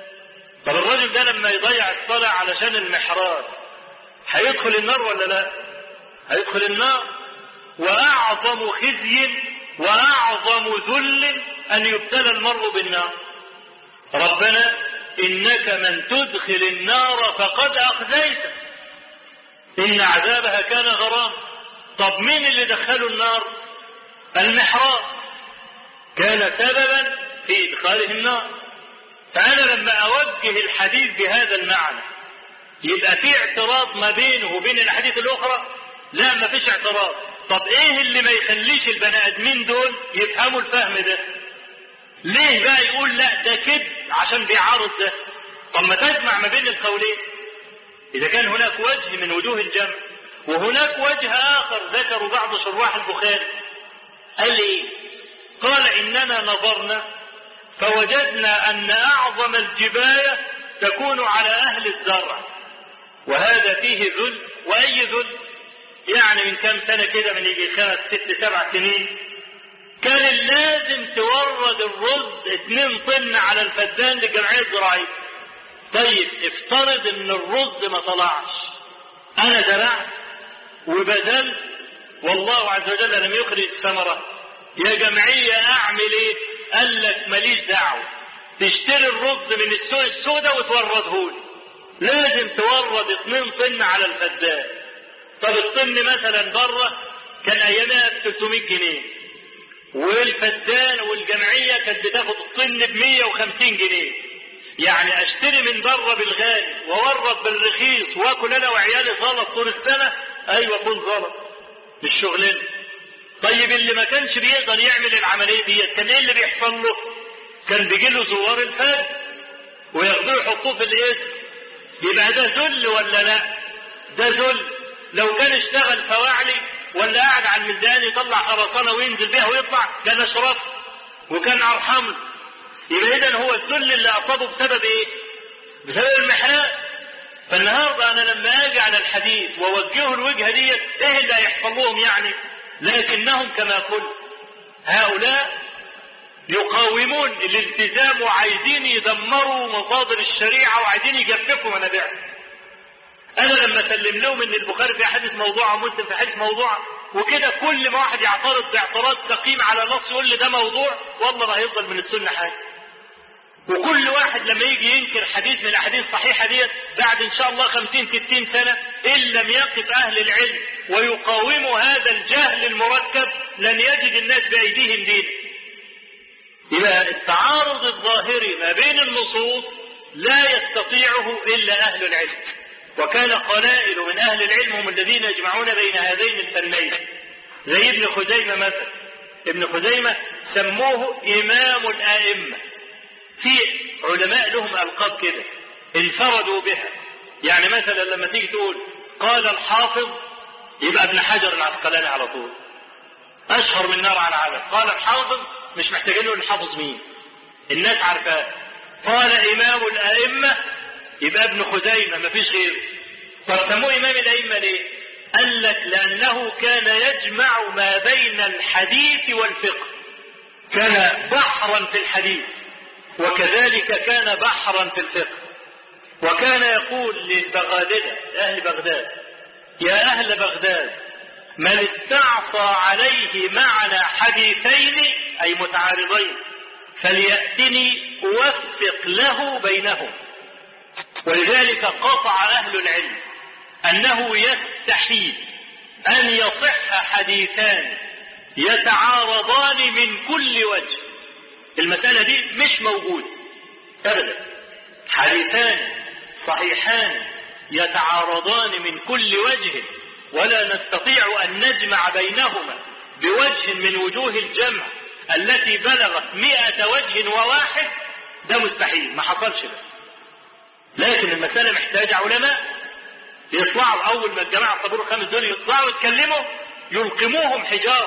طب الراجل ده لما يضيع الصلاة علشان المحراب هيدخل النار ولا لا؟ هيدخل النار. واعظم خزي واعظم ذل ان يبتلى المرء بالنار. ربنا انك من تدخل النار فقد اخزيته ان عذابها كان غرام. طب مين اللي دخلوا النار؟ المحراب كان سببا في ادخاله النار. فانا لما اوجه الحديث بهذا المعنى يبقى في اعتراض ما بينه وبين الاحاديث الاخرى؟ لا، ما فيش اعتراض. طب ايه اللي ما يخليش البني ادمين دول يفهموا الفهم ده؟ ليه بقى يقول لا ده كذب عشان بيعارض ده؟ طب ما تجمع ما بين القولين اذا كان هناك وجه من وجوه الجمع. وهناك وجه اخر ذكروا بعض شراح البخاري. قال ايه؟ قال اننا نظرنا فوجدنا ان اعظم الجباية تكون على اهل الزرع، وهذا فيه ذل. واي ذل؟ يعني من كام سنة كده، من يجي 5 6 7 سنين، كان لازم تورد الرز 2 طن على الفدان للجمعية الزراعية. طيب افترض ان الرز ما طلعش، انا زرعت وبذلت والله عز وجل لم يخرج ثمرة، يا جمعية اعمل ايه؟ قال لك ماليش دعوة، تشتري الرز من السوق السوداء وتوردهولي. لازم تورد 2 طن على الفدان. طب الطن مثلا بره كان ايامها ب 300 جنيه، والفدان والجمعية كانت بتاخد الطن ب 150 جنيه. يعني اشتري من بره بالغالي وورد بالرخيص واكل انا وعيالي زلط طول السنة؟ ايوه كل زلط، مش شغلنا. طيب اللي ما كانش بيقدر يعمل العملية دي كان ايه اللي بيحصل له؟ كان بيجي له زوار الفجر. وياخدوه يحطوه في الاسم، يبقى ده ذل ولا لا؟ ده ذل. لو كان اشتغل فواعلي ولا قاعد على الميزان يطلع خرسانه وينزل بيها ويطلع كان اشرف وكان ارحم. يبقى اذا هو الذل اللي اصابه بسبب ايه؟ بسبب المحراب. فالنهارده انا لما اجي على الحديث واوجهه الوجهه ديت ايه اللي هيحصل لهم يعني؟ لكنهم كما قلت هؤلاء يقاومون الالتزام وعايزين يدمروا مصادر الشريعه وعايزين يجففوا منابعها. انا لما اسلم لهم ان البخاري في حديث موضوع ومسلم في حديث موضوع وكده، كل ما واحد يعترض باعتراض سقيم على نص يقول لي ده موضوع، والله ما هيفضل من السنه حاجه. وكل واحد لما يجي ينكر حديث من الاحاديث الصحيحه ديت بعد ان شاء الله 50-60 سنه ان لم يقف اهل العلم ويقاوموا هذا الجهل المركب لن يجد الناس بايديهم دين. يبقى التعارض الظاهري ما بين النصوص لا يستطيعه الا اهل العلم، وكان قلائل من اهل العلم هم الذين يجمعون بين هذين الفنين، زي ابن خزيمه مثلا. ابن خزيمه سموه امام الائمه. في علماء لهم القاب كده انفردوا بها، يعني مثلا لما تيجي تقول قال الحافظ يبقى ابن حجر العسقلاني على طول، اشهر من نار على علم. قال الحافظ مش محتاجين له الحافظ مين، الناس عارفاه. قال امام الائمه يبقى ابن خزيمه مفيش غيره. طب سموه امام الائمه ليه؟ قال لك لانه كان يجمع ما بين الحديث والفقه، كان بحرا في الحديث وكذلك كان بحرا في الفقه. وكان يقول للبغادلة أهل بغداد يا أهل بغداد من استعصى عليه معنى حديثين أي متعارضين فليأتني أوفق له بينهم. ولذلك قطع أهل العلم أنه يستحيل أن يصح حديثان يتعارضان من كل وجه. المسألة دي مش موجودة أبدا. حديثان صحيحان يتعارضان من كل وجه ولا نستطيع أن نجمع بينهما بوجه من وجوه الجمع التي بلغت 100 وجه وواحد، ده مستحيل، ما حصلش ده. لكن المسألة محتاجة علماء يطلعوا أول ما الجماعة الطابور الخامس دول يطلعوا يتكلموا يلقموهم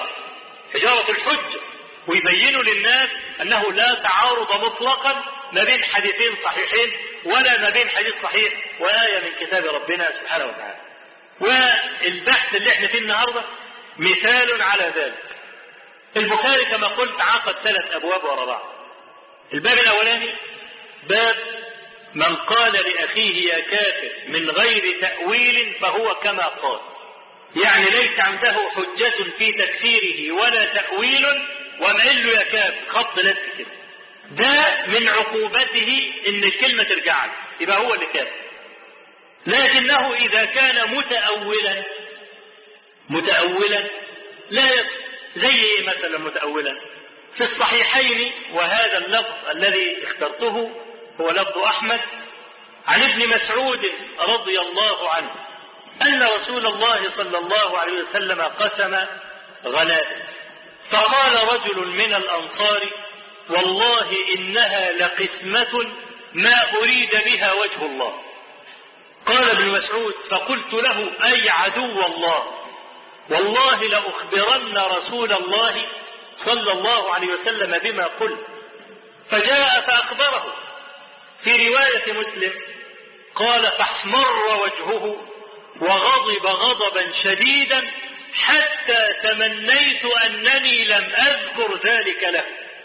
حجارة الحجة ويبينوا للناس أنه لا تعارض مطلقا ما بين حديثين صحيحين ولا ما بين حديث صحيح وآية من كتاب ربنا سبحانه وتعالى. والبحث اللي احنا فيه النهاردة مثال على ذلك. البخاري كما قلت عقد 3 أبواب وراء بعض. الباب الأولاني باب من قال لأخيه يا كافر من غير تأويل فهو كما قال، يعني ليس عنده حجة في تكفيره ولا تأويل ومقل له يا كافر خط لزق كده. ده من عقوبته ان الكلمة ترجع له يبقى هو اللي كافر. لكنه اذا كان متأولا لا يكفر. زي ايه مثلا متأولا؟ في الصحيحين، وهذا اللفظ الذي اخترته هو لفظ احمد عن ابن مسعود رضي الله عنه ان رسول الله صلى الله عليه وسلم قسم غنائم، فقال رجل من الانصار والله انها لقسمة ما اريد بها وجه الله. قال ابن مسعود فقلت له اي عدو الله، والله لاخبرن رسول الله صلى الله عليه وسلم بما قلت. فجاء فاخبره. في رواية مسلم قال فاحمر وجهه وغضب غضبا شديدا حتى تمنيت أنني لم أذكر ذلك له.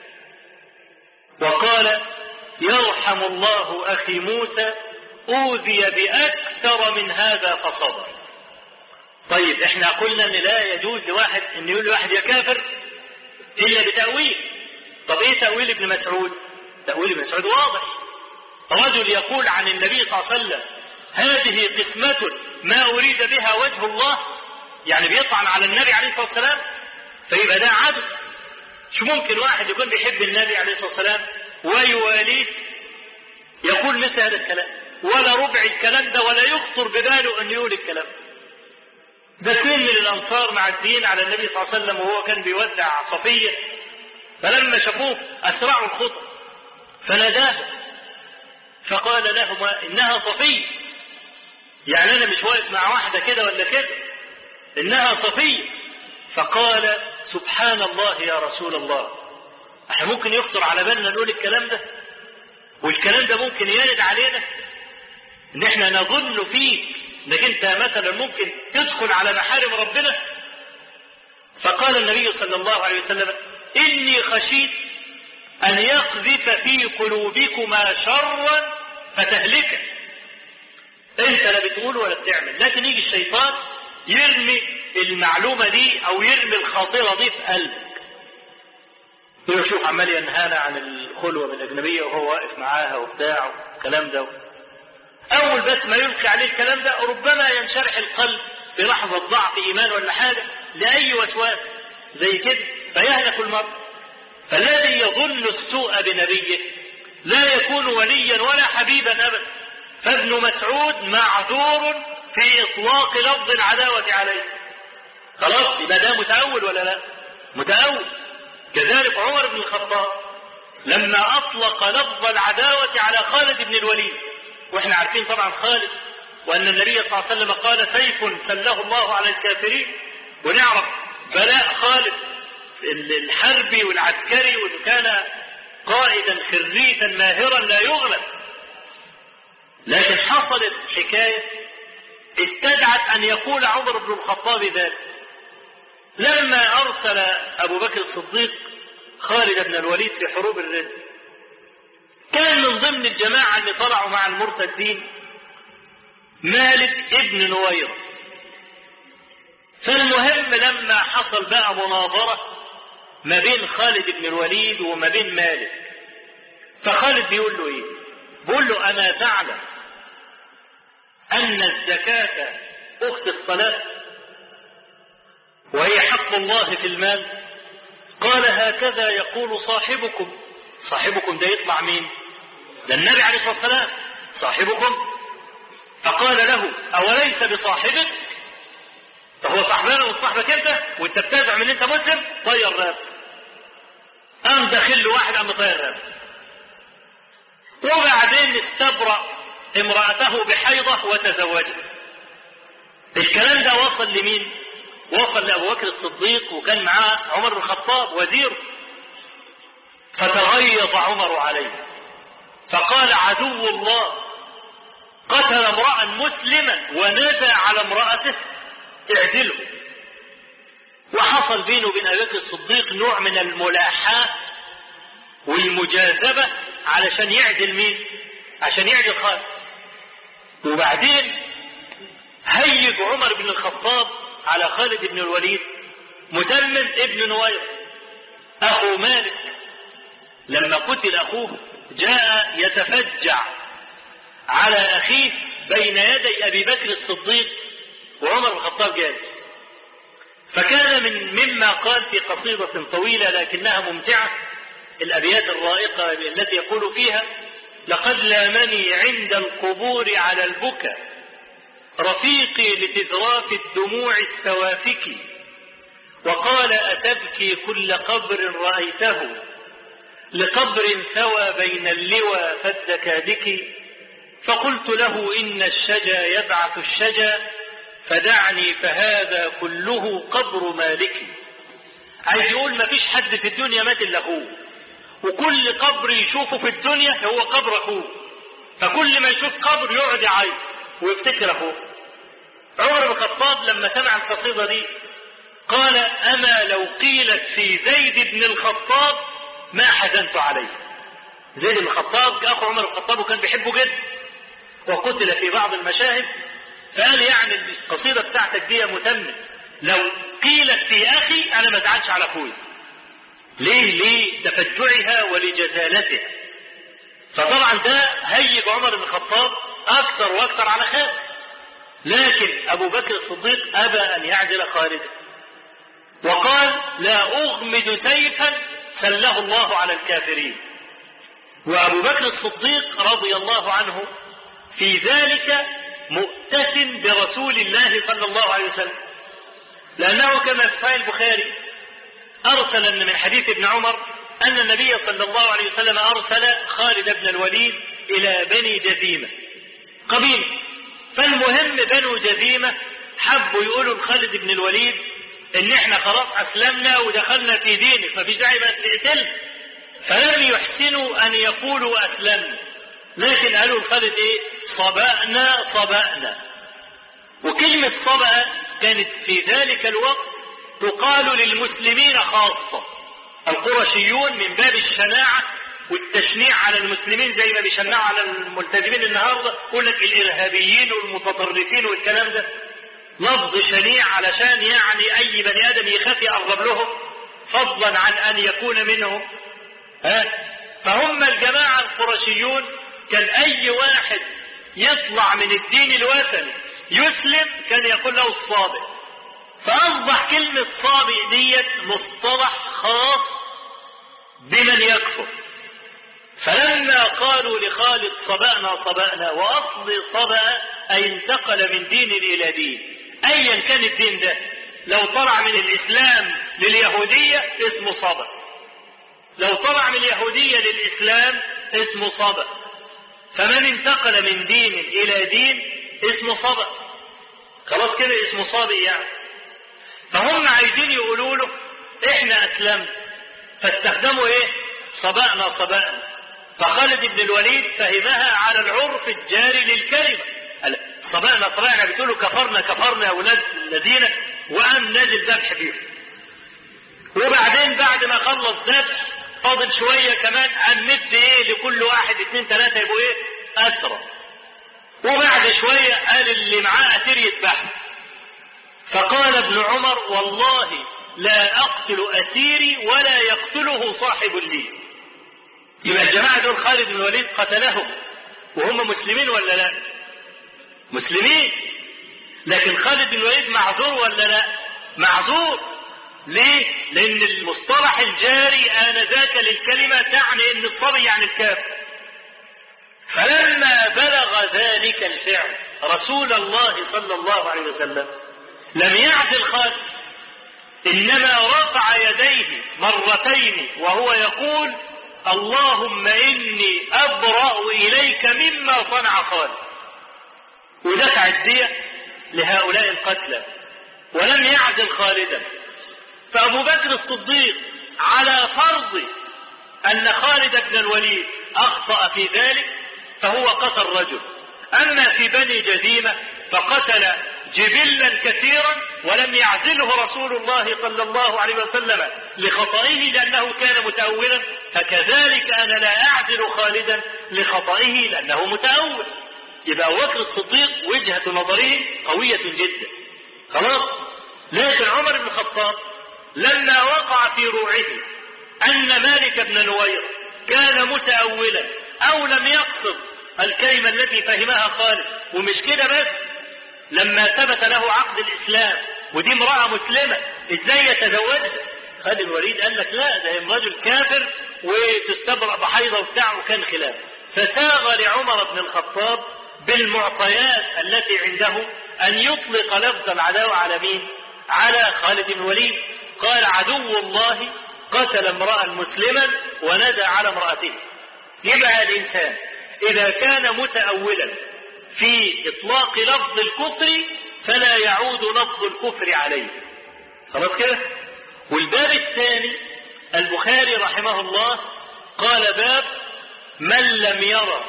وقال يرحم الله أخي موسى أوذي بأكثر من هذا فصبر. طيب احنا قلنا ان لا يجوز لواحد ان يقول لواحد يا كافر الا بتأويل. طب ايه تأويل ابن مسعود؟ تأويل ابن مسعود واضح. رجل يقول عن النبي صلى الله عليه وسلم هذه قسمة ما أريد بها وجه الله، يعني بيطعن على النبي عليه الصلاة والسلام، فيبقى ده عدل. شو ممكن واحد يكون بيحب النبي عليه الصلاة والسلام ويواليه يقول مثل هذا الكلام ولا ربع الكلام ده ولا يخطر بباله أن يقول الكلام ده؟ اثنين من الأنصار معديين على النبي صلى الله عليه وسلم وهو كان بيودع صفية، فلما شافوه أسرعوا الخطى فناداه فقال لهما إنها صفية، يعني أنا مش واقف مع واحدة كده ولا كده، إنها صفية. فقال سبحان الله يا رسول الله، احنا ممكن يخطر على بالنا نقول الكلام ده؟ والكلام ده ممكن يرد علينا ان احنا نظن فيك انك انت مثلا ممكن تدخل على محارم ربنا؟ فقال النبي صلى الله عليه وسلم إني خشيت أن يقذف في قلوبكما شرا فتهلك. انت لا بتقول ولا بتعمل، لكن يجي الشيطان يرمي المعلومة دي او يرمي الخاطرة دي في قلبك. يشوف عمال ينهانا عن الخلوة بالأجنبية وهو واقف معاها وبتاع الكلام ده، أول بس ما يلقي عليه الكلام ده ربما ينشرح القلب في لحظة ضعف إيمان ولا حاجة لأي وسواس زي كده فيهلك المرء. فالذي يظن السوء بنبيه لا يكون وليا ولا حبيبا أبدا. فابن مسعود معذور في إطلاق لفظ العداوة عليه. خلاص يبقى ده متأول ولا لا؟ متأول. كذلك عمر بن الخطاب لما أطلق لفظ العداوة على خالد بن الوليد، واحنا عارفين طبعا خالد وأن النبي صلى الله عليه وسلم قال سيف سله الله على الكافرين، ونعرف بلاء خالد الحربي والعسكري، وأنه كان قائدا خريتا ماهرا لا يغلب. لكن حصلت حكاية استدعت أن يقول عمر بن الخطاب ذلك لما أرسل أبو بكر الصديق خالد بن الوليد في حروب الردة. كان من ضمن الجماعة اللي طلعوا مع المرتدين مالك ابن نويرة. فالمهم لما حصل بقى مناظرة ما بين خالد بن الوليد وما بين مالك، فخالد بيقول له ايه؟ بيقول له أنا تعلم أن الزكاة أخت الصلاة وهي حق الله في المال؟ قال هكذا يقول صاحبكم. صاحبكم ده يطلع مين؟ ده النبي عليه الصلاة والسلام صاحبكم. فقال له أوليس بصاحبك؟ فهو صاحبنا وصاحبك انت وانت بتزعم ان انت مسلم؟ طير راب. قام داخل واحد قام طير راب. وبعدين استبرأ امرأته بحيضة وتزوجها. الكلام ده وصل لمين؟ وصل لأبو بكر الصديق وكان معاه عمر بن الخطاب وزيره. فتغيظ عمر عليه فقال عدو الله قتل امرأ مسلما ونادى على امرأته اعزله. وحصل بينه وبين أبي بكر الصديق نوع من الملاحاة والمجاذبة علشان يعزل مين؟ عشان يعزل خالد. وبعدين هيج عمر بن الخطاب على خالد بن الوليد متمم ابن نوير أخو مالك. لما قتل أخوه جاء يتفجع على أخيه بين يدي أبي بكر الصديق وعمر بن الخطاب جالس. فكان مما قال في قصيدة طويلة لكنها ممتعة الأبيات الرائقة التي يقول فيها لقد لامني عند القبور على البكا رفيقي لتذراف الدموع السوافك وقال أتبكي كل قبر رأيته لقبر ثوى بين اللوى فالدكادك فقلت له إن الشجا يبعث الشجا فدعني فهذا كله قبر مالك. عايز يقول ما فيش حد في الدنيا مات إلا أخوه، وكل قبر يشوفه في الدنيا هو قبر أخوه، فكل ما يشوف قبر يقعد يعيط ويفتكر أخوه. عمر بن الخطاب لما سمع القصيدة دي قال أما لو قيلت في زيد بن الخطاب ما حزنت عليه. زيد بن الخطاب أخو عمر بن الخطاب وكان بيحبه جدا وقتل في بعض المشاهد، فقال يعني القصيدة بتاعتك دي متمم لو قيلت في أخي أنا ما ازعلش على أخوي. ليه؟ لتفجعها ولجزالتها. فطبعا ده هيج عمر بن الخطاب أكثر وأكثر على خالد. لكن أبو بكر الصديق أبى أن يعزل خالدا وقال لا أغمد سيفا سله الله على الكافرين. وأبو بكر الصديق رضي الله عنه في ذلك مؤتس برسول الله صلى الله عليه وسلم، لأنه كما في صحيح البخاري أرسل من حديث ابن عمر أن النبي صلى الله عليه وسلم أرسل خالد بن الوليد إلى بني جذيمة قبيلة. فالمهم بنو جذيمة حبوا يقولوا لخالد بن الوليد ان احنا خلاص اسلمنا ودخلنا في دينك مفيش داعي بقى تقتلنا، فلم يحسنوا ان يقولوا اسلمنا، لكن قالوا لخالد ايه؟ صبأنا صبأنا. وكلمة صبأ كانت في ذلك الوقت تقال للمسلمين خاصة، القرشيون من باب الشناعة والتشنيع على المسلمين زي ما بيشنعوا على الملتزمين النهارده، يقول لك الارهابيين والمتطرفين والكلام ده، لفظ شنيع علشان يعني اي بني ادم يخاف يقرب لهم فضلا عن ان يكون منهم. فهم الجماعة القرشيون كان اي واحد يطلع من الدين الوثني يسلم كان يقول له الصابئ، فاصبح كلمة صابئ ديت مصطلح خاص بمن يكفر. فلما قالوا لخالد صبأنا صبأنا، وأصل صبأ أي انتقل من دين إلى دين، أيا كان الدين ده، لو طلع من الإسلام لليهودية اسمه صبأ، لو طلع من اليهودية للإسلام اسمه صبأ. فمن انتقل من دين إلى دين اسمه صبأ، خلاص كده اسمه صابئ يعني. فهم عايزين يقولوا له احنا أسلمنا، فاستخدموا ايه؟ صبأنا صبأنا. فخالد بن الوليد فهمها على العرف الجاري للكلمة، صبأنا صبأنا بتقولوا كفرنا كفرنا يا أولاد الذين، وقام نازل ذبح فيهم. وبعدين بعد ما خلص ذبح فاضل شوية كمان قام مد ايه لكل واحد 2 3 يبقوا ايه؟ أسرى. وبعد شوية قال اللي معاه أسير يذبحه. فقال ابن عمر والله لا أقتل أسيري ولا يقتله صاحب لي. يبقى الجماعة دول خالد بن الوليد قتلهم وهم مسلمين ولا لا؟ مسلمين. لكن خالد بن الوليد معذور ولا لا؟ معذور. ليه؟ لأن المصطلح الجاري آنذاك للكلمة تعني أن الصبي يعني الكافر. فلما بلغ ذلك الفعل رسول الله صلى الله عليه وسلم لم يعزل خالد، إنما رفع يديه مرتين وهو يقول اللهم إني أبرأ إليك مما صنع خالد، ودفع الدية لهؤلاء القتلى ولم يعزل خالدا. فأبو بكر الصديق على فرض أن خالد بن الوليد أخطأ في ذلك فهو قتل رجل. أما في بني جذيمة فقتل جبلا كثيرا ولم يعزله رسول الله صلى الله عليه وسلم لخطئه لأنه كان متأولا، فكذلك أنا لا أعزل خالدا لخطئه لأنه متأول. يبقى أبو بكر الصديق وجهة نظره قوية جدا، خلاص. لكن عمر بن الخطاب لما وقع في روعه أن مالك بن نويرة كان متأولا أو لم يقصد الكلمة التي فهمها خالد، ومش كده بس، لما ثبت له عقد الإسلام ودي امرأة مسلمة ازاي يتزوجها؟ خالد الوليد قال لك لا، ده رجل كافر وتستبرأ بحيضة وبتاع، وكان خلاف. فساغ لعمر بن الخطاب بالمعطيات التي عنده أن يطلق لفظ العداوة على مين؟ على خالد بن الوليد. قال عدو الله قتل امرأ مسلما وندى على امرأته. يبقى الإنسان إذا كان متأولا في إطلاق لفظ الكفر فلا يعود لفظ الكفر عليه، خلاص كده. والباب الثاني البخاري رحمه الله قال باب من لم يرى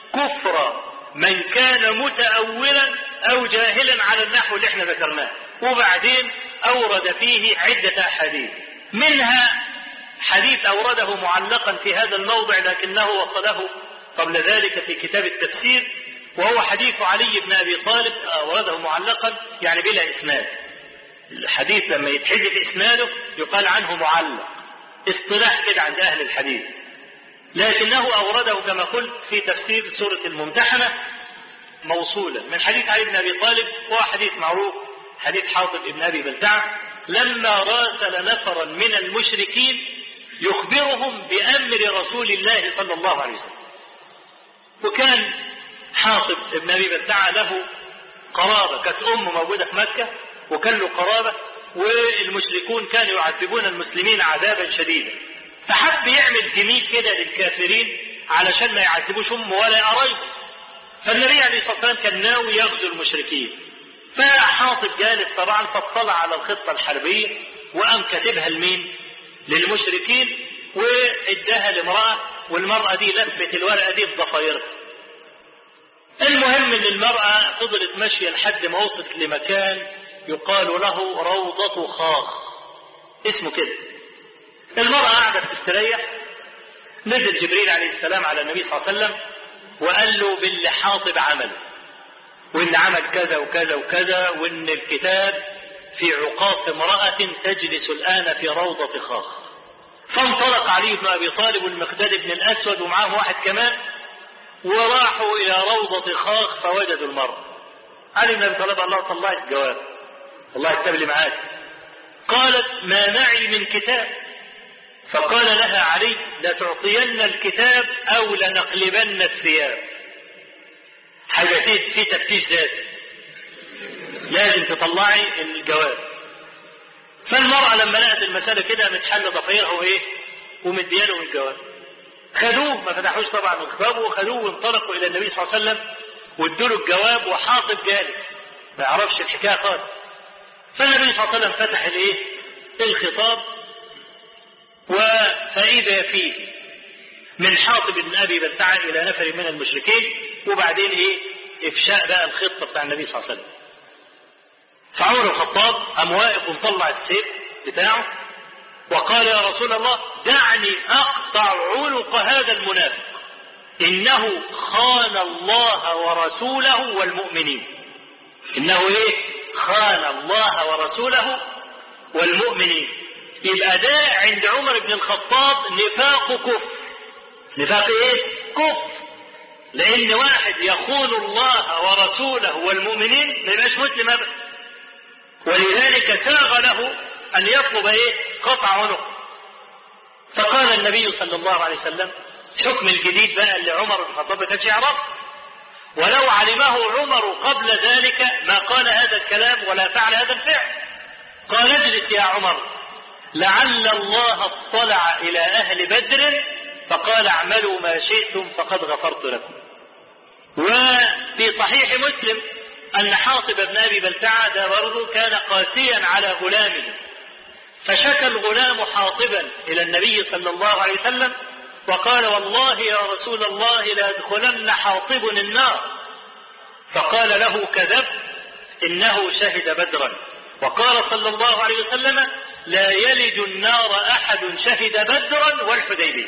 كفر من كان متأولا أو جاهلا على النحو اللي احنا ذكرناه. وبعدين أورد فيه عدة أحاديث، منها حديث أورده معلقا في هذا الموضع لكنه وصله قبل ذلك في كتاب التفسير، وهو حديث علي بن أبي طالب أورده معلقا يعني بلا إسناد. الحديث لما يتحدث إسناده يقال عنه معلق، اصطلاح كده عند أهل الحديث، لكنه أورده كما قلت في تفسير سورة الممتحنة موصولا من حديث علي بن أبي طالب، وهو حديث معروف، حديث حاطب بن أبي بلتعة لما راسل نفرا من المشركين يخبرهم بأمر رسول الله صلى الله عليه وسلم. وكان حاطب بن أبي بلتعة له قرابة، كانت أمه موجودة في مكة وكان له قرابة، والمشركون كانوا يعذبون المسلمين عذابا شديدا، فحب يعمل جميل كده للكافرين علشان ما يعذبوش امه ولا قرايبه. فالنبي عليه الصلاه والسلام كان ناوي يغزو المشركين، فحاطب جالس طبعا، فاطلع على الخطه الحربيه وقام كاتبها لمين؟ للمشركين، واداها لامراه، والمراه دي لفت الورقه دي بضفايرها. المهم ان المراه فضلت ماشيه لحد ما وصلت لمكان يقال له روضه خاخ، اسمه كده. المراه قاعده تستريح، نزل جبريل عليه السلام على النبي صلى الله عليه وسلم وقال له باللي حاطب عمله، وان عمل كذا وكذا وكذا، وان الكتاب في عقاص امرأة تجلس الآن في روضة خاخ. فانطلق علي بن أبي طالب والمقداد بن الأسود ومعاه واحد كمان، وراحوا إلى روضة خاخ فوجدوا المرأة. علي بن أبي طالب قال الله طلعت الجواب، الله يكتب لي معاك. قالت ما معي من كتاب. فقال لها علي لتعطين الكتاب أو لنقلبن الثياب. حاجة في تفتيش ذاتي، لازم تطلعي الجواب. فالمرأة لما لقت المسألة كده متحل ضفيرها وايه ومدياله الجواب، خدوه، ما فتحوش طبعا الخطاب، وخدوه وانطلقوا الى النبي صلى الله عليه وسلم وادوا له الجواب، وحاطب جالس ما يعرفش الحكايه خالص. فالنبي صلى الله عليه وسلم فتح الايه الخطاب، فإذا فيه من حاطب بن ابي بلتعه الى نفر من المشركين، وبعدين ايه افشاء بقى الخطه بتاع النبي صلى الله عليه وسلم. فعمر الخطاب قام واقف ومطلع السيف بتاعه وقال يا رسول الله دعني اقطع عنق هذا المنافق، انه خان الله ورسوله والمؤمنين. انه ايه؟ خان الله ورسوله والمؤمنين. يبقى ده عند عمر بن الخطاب نفاق كفر. نفاق ايه؟ كفر. لان واحد يخون الله ورسوله والمؤمنين ما يبقاش مسلم ابدا، ولذلك ساغ له ان يطلب ايه؟ قطع عنقه. فقال النبي صلى الله عليه وسلم الحكم الجديد بقى اللي عمر بن الخطاب ما كانش يعرفه، ولو علمه عمر قبل ذلك ما قال هذا الكلام ولا فعل هذا الفعل. قال اجلس يا عمر لعل الله اطلع الى اهل بدر فقال اعملوا ما شئتم فقد غفرت لكم. وفي صحيح مسلم أن حاطب بن أبي بلتعة ده برضه كان قاسيا على غلامه، فشكى الغلام حاطبا إلى النبي صلى الله عليه وسلم وقال والله يا رسول الله لا يدخلن حاطب النار. فقال له كذب إنه شهد بدرا. وقال صلى الله عليه وسلم لا يلج النار أحد شهد بدرا والحديبية.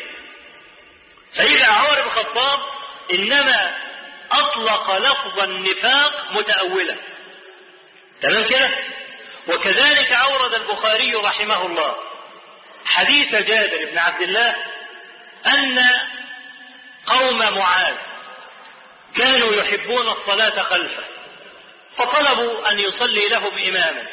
فإذا عمر بن الخطاب إنما أطلق لفظ النفاق متأولا، تمام كده؟ وكذلك أورد البخاري رحمه الله حديث جابر بن عبد الله أن قوم معاذ كانوا يحبون الصلاة خلفه، فطلبوا أن يصلي لهم إماما،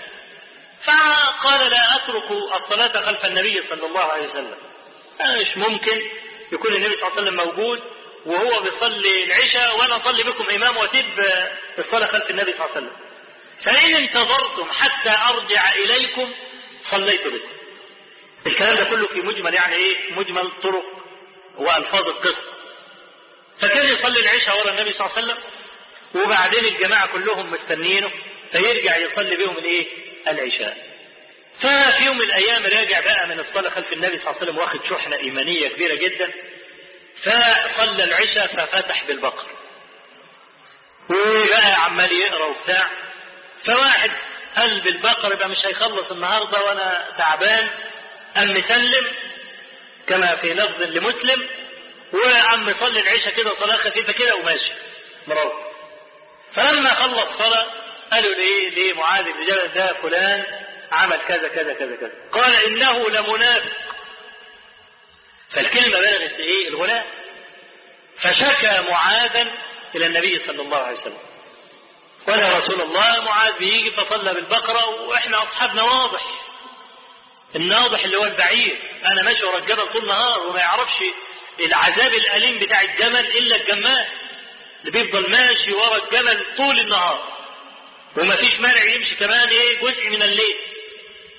فقال لا أترك الصلاة خلف النبي صلى الله عليه وسلم. مش ممكن يكون النبي صلى الله عليه وسلم موجود وهو بيصلي العشاء وانا اصلي بكم امام واسيب الصلاه خلف النبي صلى الله عليه وسلم. فان انتظرتم حتى ارجع اليكم صليت بكم. الكلام ده كله في مجمل يعني ايه؟ مجمل طرق والفاظ القصه. فكان يصلي العشاء ورا النبي صلى الله عليه وسلم، وبعدين الجماعه كلهم مستنيينه فيرجع يصلي بهم الايه؟ العشاء. ففي يوم من الايام راجع بقى من الصلاه خلف النبي صلى الله عليه وسلم واخد شحنه ايمانيه كبيره جدا، فصلى العشاء ففتح بالبقر وبقى عمال يقرا وبتاع. فواحد قال بالبقر يبقى مش هيخلص النهارده وانا تعبان، قام مسلم كما في لفظ لمسلم، وقام يصلي العشاء كده صلاه خفيفه كده وماشي مروح. فلما خلص صلاه قالوا ليه معاذ بن جبل ده فلان عمل كذا كذا كذا كذا، قال انه لمنافق. فالكلمة بلغت ايه؟ الغلام. فشكى معاذا الى النبي صلى الله عليه وسلم قال يا رسول الله معاذ بيجي فصلى بالبقرة واحنا اصحابنا واضح، الناضح اللي هو البعير، انا ماشي ورا الجبل طول النهار وما يعرفش العذاب الاليم بتاع الجمل الا الجمال اللي بيفضل ماشي ورا الجمل طول النهار وما فيش مانع يمشي كمان ايه جزء من الليل.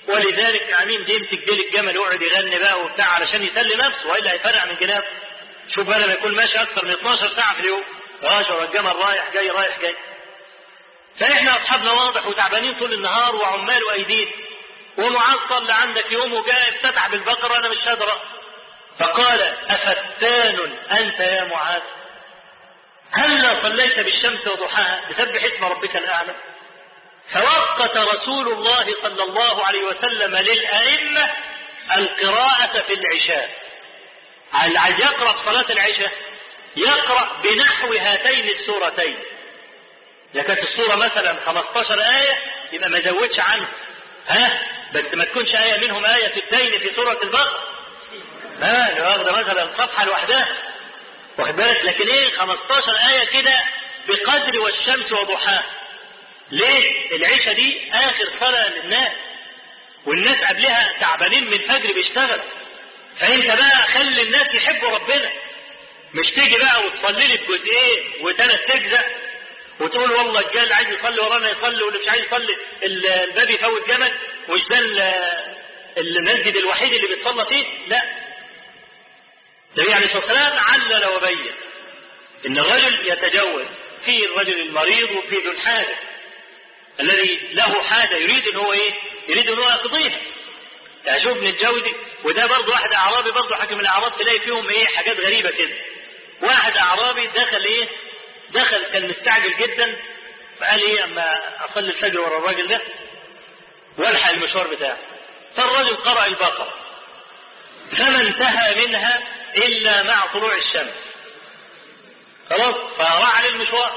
ولذلك عميم يمسك ديل الجمل ويقعد يغني بقى وبتاع علشان يسلي نفسه والا هيفرق من جنابه. شوف بقى لما يكون ماشي اكثر من 12 ساعة في اليوم، راشر الجمل رايح جاي رايح جاي. فاحنا اصحابنا واضح وتعبانين طول النهار وعمال وايدين، ومعاذ صلى عندك يوم وجاء افتتح بالبقرة انا مش قادر. فقال أفتان أنت يا معاذ؟ هلا صليت بالشمس وضحاها تسبح اسم ربك الأعلى؟ فوقت رسول الله صلى الله عليه وسلم للأئمة القراءة في العشاء. اللي عايز يقرأ في صلاة العشاء يقرأ بنحو هاتين السورتين. إذا كانت السورة مثلا 15 آية يبقى ما يزودش عنها، بس ما تكونش آية منهم آية في الدين في سورة البقرة، لو واخده مثلا صفحة لوحدها، واخد بالك؟ لكن ايه 15 آية كده بقدر والشمس وضحاها. ليه؟ العشاء دي آخر صلاة للناس، والناس قبلها تعبانين من الفجر بيشتغل. فانت بقى خلي الناس يحبوا ربنا، مش تيجي بقى وتصلي لي بجزئين وثلاث تجزأ وتقول والله الجال عايز يصلي ورانا يصلي واللي مش عايز يصلي الباب يفوت جمل، ومش ده المسجد الوحيد اللي بيتصلى فيه. لا، النبي عليه الصلاة والسلام علل وبين ان الرجل يتجوز، في الرجل المريض وفي ذو الحاجة الذي له حاجة يريد ان هو ايه؟ يريد ان هو يقضيها. تعجب ابن الجوزي، وده برضه واحد اعرابي برضه حكم الاعراب تلاقي فيهم ايه حاجات غريبة كده. واحد اعرابي دخل كان مستعجل جدا، فقال ايه اما اصلي الفجر ورا الراجل ده والحق المشوار بتاعه. فالرجل قرأ البقرة فما انتهى منها الا مع طلوع الشمس، خلاص فراح على المشوار.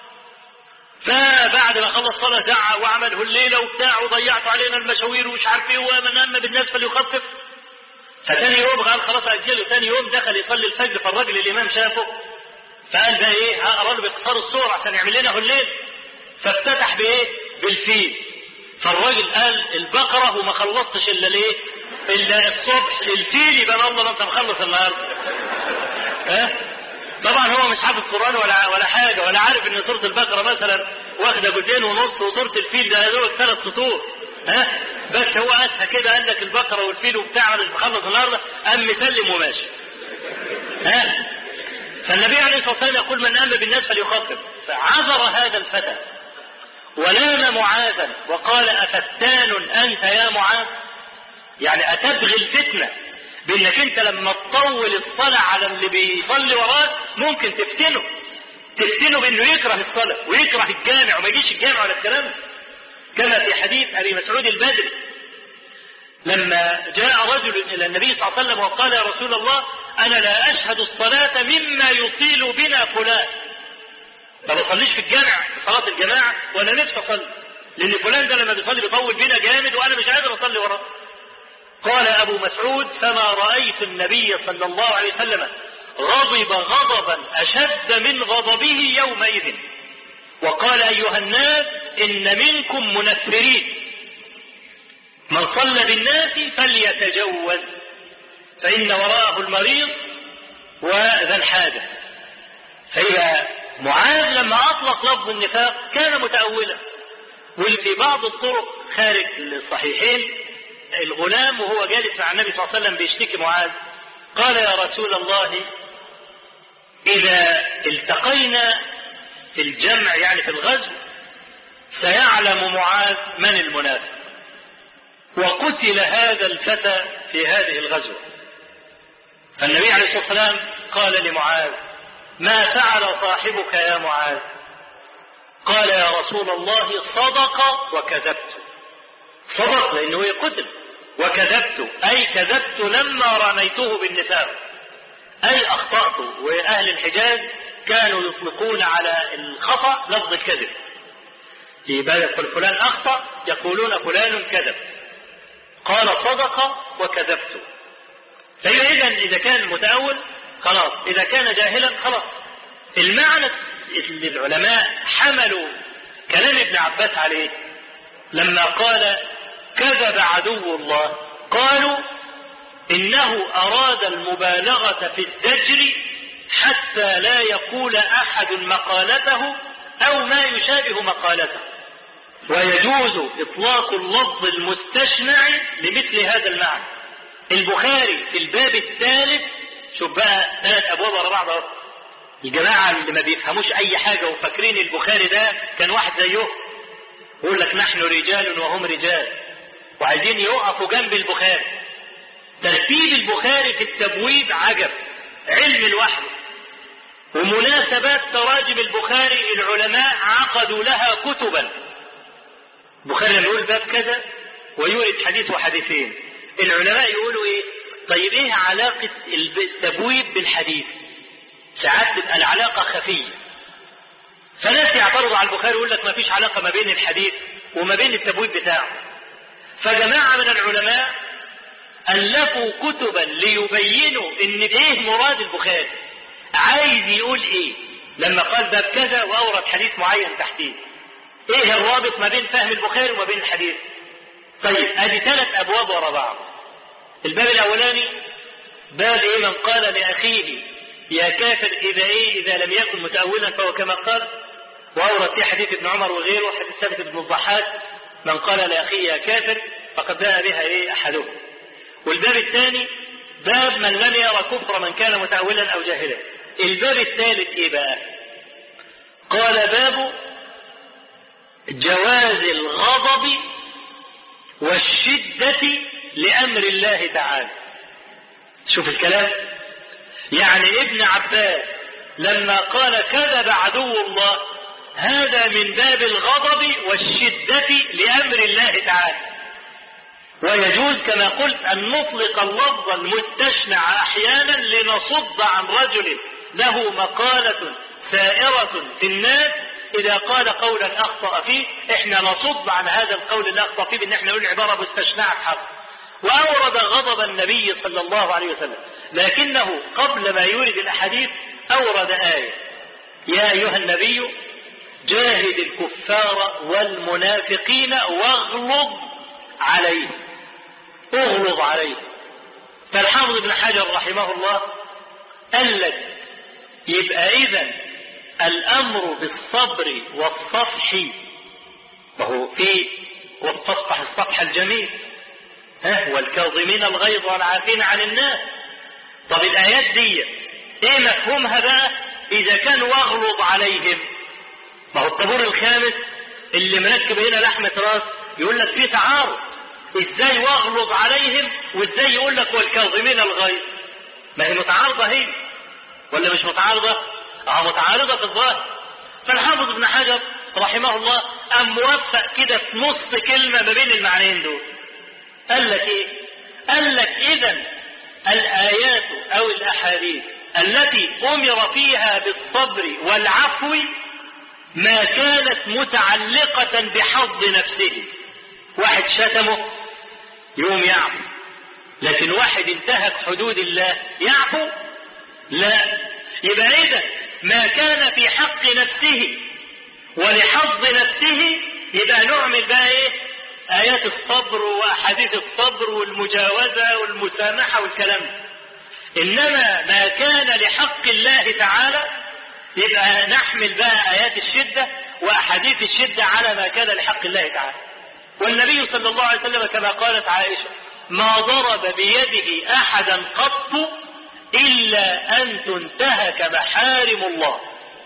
فبعد ما خلص صلاة زعق وعمله الليلة وبتاع وضيعت علينا المشاوير ومش عارف ايه ومن أما بالناس فليخفف. فتاني يوم قال خلاص أجله، تاني يوم دخل يصلي الفجر، فالراجل الإمام شافه فقال بقى ايه هقرا له باقتصار الصور عشان يعمل لنا الليل. فافتتح بايه؟ بالفيل. فالراجل قال البقرة وما خلصتش الا ليه؟ الا الصبح. الفيل يبقى الله ما انت مخلص النهارده. طبعا هو مش حافظ قرآن ولا حاجة، ولا عارف ان سورة البقرة مثلا واخدة جزئين ونص، وسورة الفيل ده يدوك 3 سطور. بس هو اسهى كده قال لك البقرة والفيل وبتاع مش مخلص النهارده، قام مسلم وماشي. فالنبي عليه الصلاة والسلام يقول من أما بالناس فليخفف. فعذر هذا الفتى ولام معاذا وقال أفتان أنت يا معاذ؟ يعني أتبغي الفتنة بأنك أنت لما تطول الصلاة على اللي بيصلي وراك ممكن تفتنه بأنه يكره الصلاة ويكره الجامع وما يجيش الجامع ولا الكلام. كما في حديث أبي مسعود البدري لما جاء رجل إلى النبي صلى الله عليه وسلم وقال يا رسول الله أنا لا أشهد الصلاة مما يطيل بنا فلان، ما بصليش في الجامع في صلاة الجماعة وأنا نفسي أصلي، لأن فلان ده لما بيصلي بيطول بنا جامد وأنا مش قادر أصلي وراه. قال أبو مسعود فما رأيت النبي صلى الله عليه وسلم غضب غضبا أشد من غضبه يومئذ، وقال أيها الناس إن منكم منفرين، من صلى بالناس فليتجوز فإن وراءه المريض وذا الحاجة. فإذا معاذ لما أطلق لفظ النفاق كان متأولا. وفي بعض الطرق خارج الصحيحين الغلام وهو جالس مع النبي صلى الله عليه وسلم بيشتكي معاذ قال يا رسول الله إذا التقينا في الجمع يعني في الغزو سيعلم معاذ من المنافق، وقتل هذا الفتى في هذه الغزوة. فالنبي عليه الصلاة والسلام قال لمعاذ ما فعل صاحبك يا معاذ؟ قال يا رسول الله صدق وكذبت. صدق لأنه يقتل، وكذبت أي كذبت لما رميته بالنفاق أي أخطأت. وأهل الحجاز كانوا يطلقون على الخطأ لفظ الكذب، يبقى يقول فلان أخطأ يقولون فلان كذب. قال صدق وكذبت. إذا كان متأول خلاص، إذا كان جاهلا خلاص. المعنى اللي العلماء حملوا كلام ابن عباس عليه لما قال كذب عدو الله، قالوا إنه أراد المبالغة في الزجر حتى لا يقول أحد مقالته أو ما يشابه مقالته، ويجوز إطلاق اللفظ المستشنع لمثل هذا المعنى. البخاري في الباب الثالث شوف بقى 3 أبواب ورا بعض اهو. الجماعة اللي ما بيفهموش أي حاجة وفاكرين البخاري ده كان واحد زيه، يقول لك نحن رجال وهم رجال، وعايزين يقفوا جنب البخاري. ترتيب البخاري في التبويب عجب، علم لوحده. ومناسبات تراجم البخاري العلماء عقدوا لها كتبا. البخاري لما يقول باب كذا ويورد حديث وحديثين، العلماء يقولوا ايه؟ طيب ايه علاقة التبويب بالحديث؟ ساعات تبقى العلاقة خفية، فناس يعترضوا على البخاري ويقول لك ما فيش علاقة ما بين الحديث وما بين التبويب بتاعه. فجماعة من العلماء ألفوا كتبا ليبينوا ان ايه مراد البخاري، عايز يقول ايه لما قال باب كذا واورد حديث معين تحتيه، ايه الرابط ما بين فهم البخاري وما بين الحديث. طيب ادي 3 أبواب ورا بعض. الباب الاولاني باب ايه؟ من قال لاخيه يا كافر اذا لم يكن متأولا فهو كما قال، واورد فيه حديث ابن عمر وغيره، حديث ثابت بن الضحاك من قال لاخيه يا كافر فقد باء بها ايه احدهم. والباب الثاني باب من لم يرى كفر من كان متأولا او جاهلا. الباب الثالث ايه بقى؟ قال باب جواز الغضب والشدة لأمر الله تعالى. شوف الكلام، يعني ابن عباس لما قال كذب عدو الله، هذا من باب الغضب والشدة لأمر الله تعالى. ويجوز كما قلت أن نطلق اللفظ المستشنع أحيانا لنصد عن رجل له مقالة سائرة في الناس، إذا قال قولا أخطأ فيه احنا نصد عن هذا القول اللي أخطأ فيه بأن احنا نقول عبارة مستشنعة حق. وأورد غضب النبي صلى الله عليه وسلم، لكنه قبل ما يورد الأحاديث أورد آية: يا أيها النبي جاهد الكفار والمنافقين واغلظ عليهم. اغلظ عليهم. فالحافظ ابن حجر رحمه الله قال لك يبقى إذن الأمر بالصبر والصفح، وهو في وتصفح الصفح الجميل والكاظمين الغيظ والعافين عن الناس. طب الآيات دي ايه مفهومها بقى إذا كان واغلظ عليهم؟ ما هو الطابور الخامس اللي مركب هنا لحمة راس يقول لك فيه تعارض، ازاي واغلظ عليهم وازاي يقول لك والكاظمين الغيظ؟ ما هي متعارضة هي ولا مش متعارضة؟ متعارضة في الظاهر. فالحافظ ابن حجر رحمه الله قام موفق كده في نص كلمة ما بين المعنيين دول. قال لك ايه؟ قال لك اذا الآيات او الأحاديث التي أمر فيها بالصبر والعفو ما كانت متعلقة بحظ نفسه. واحد شتمه يوم يعفو، لكن واحد انتهك حدود الله يعفو؟ لا. يبقى إذا ما كان في حق نفسه ولحظ نفسه يبقى نعمل بقى ايه؟ آيات الصبر وأحاديث الصبر والمجاوزة والمسامحة والكلام. إنما ما كان لحق الله تعالى يبقى نحمل بقى آيات الشدة وأحاديث الشدة على ما كان لحق الله تعالى. والنبي صلى الله عليه وسلم كما قالت عائشة: ما ضرب بيده أحدا قط إلا أن تنتهك محارم الله.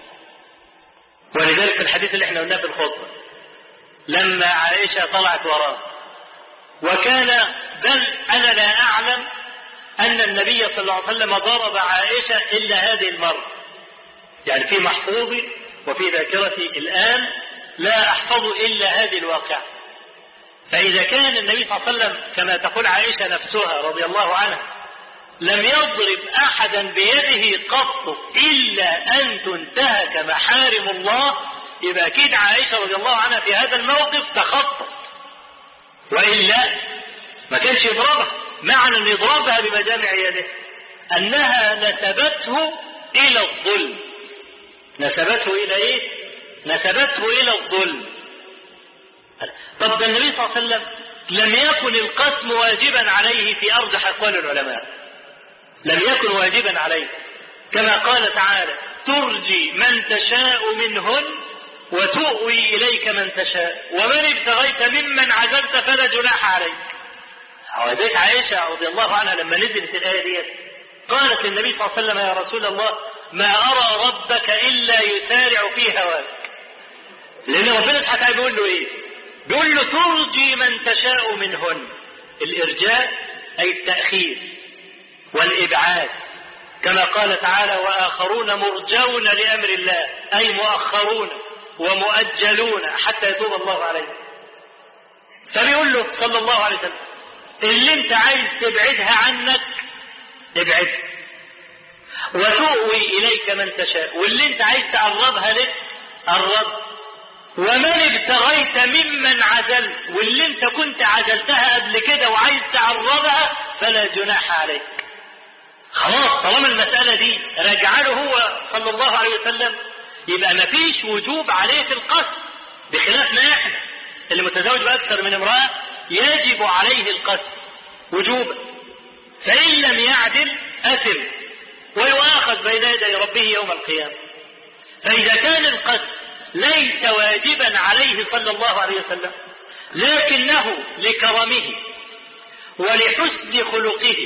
ولذلك في الحديث اللي احنا قلناه في الخطبة لما عائشة طلعت وراه وكان، بل أنا لا أعلم أن النبي صلى الله عليه وسلم ضرب عائشة إلا هذه المرة، يعني في محفوظي وفي ذاكرتي الآن لا أحفظ إلا هذه الواقعة. فإذا كان النبي صلى الله عليه وسلم كما تقول عائشة نفسها رضي الله عنها لم يضرب أحدا بيده قط إلا أن تنتهك محارم الله، يبقى أكيد عائشة رضي الله عنها في هذا الموقف تخطط، وإلا ما كانش يضربها. معنى أن يضربها بمجامع يده أنها نسبته إلى الظلم. نسبته إلى إيه؟ نسبته إلى الظلم. طب ده النبي صلى الله عليه وسلم لم يكن القسم واجبا عليه في أرجح أقوال العلماء، لم يكن واجبا عليه، كما قال تعالى: ترجي من تشاء منهن وتؤوي إليك من تشاء ومن ابتغيت ممن عزلت فلا جناح عليك. وذلك عائشة رضي الله عنها لما نزلت الآية دي قالت للنبي صلى الله عليه وسلم: يا رسول الله ما أرى ربك إلا يسارع في هواك. لأن ربنا سبحانه وتعالى بيقول له إيه؟ بيقول له: ترجي من تشاء منهن. الإرجاء أي التأخير والإبعاد، كما قال تعالى: وآخرون مرجون لأمر الله، أي مؤخرون ومؤجلون حتى يتوب الله عليهم. فبيقول له صلى الله عليه وسلم: اللي انت عايز تبعدها عنك ابعدها، وتؤوي إليك من تشاء، واللي انت عايز تقربها لك قرب، ومن ابتغيت ممن عزلت، واللي انت كنت عزلتها قبل كده وعايز تقربها فلا جناح عليك. خلاص طالما المسألة دي رجع له هو صلى الله عليه وسلم، يبقى ما فيش وجوب عليه في القسم، بخلاف ما احنا اللي متزوج بأكثر من امرأة يجب عليه القسم وجوبا، فإن لم يعدل أثم ويؤاخذ بين يدي ربه يوم القيامة. فإذا كان القسم ليس واجبا عليه صلى الله عليه وسلم، لكنه لكرمه ولحسن خلقه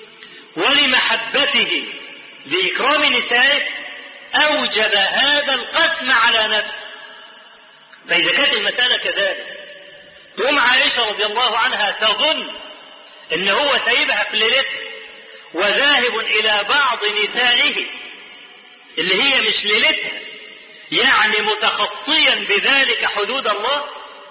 ولمحبته لإكرام نسائه أوجب هذا القسم على نفسه. فإذا كانت المسألة كذلك، تقوم عائشة رضي الله عنها تظن إن هو سايبها في ليلته وذاهب إلى بعض نسائه اللي هي مش ليلتها، يعني متخطيا بذلك حدود الله.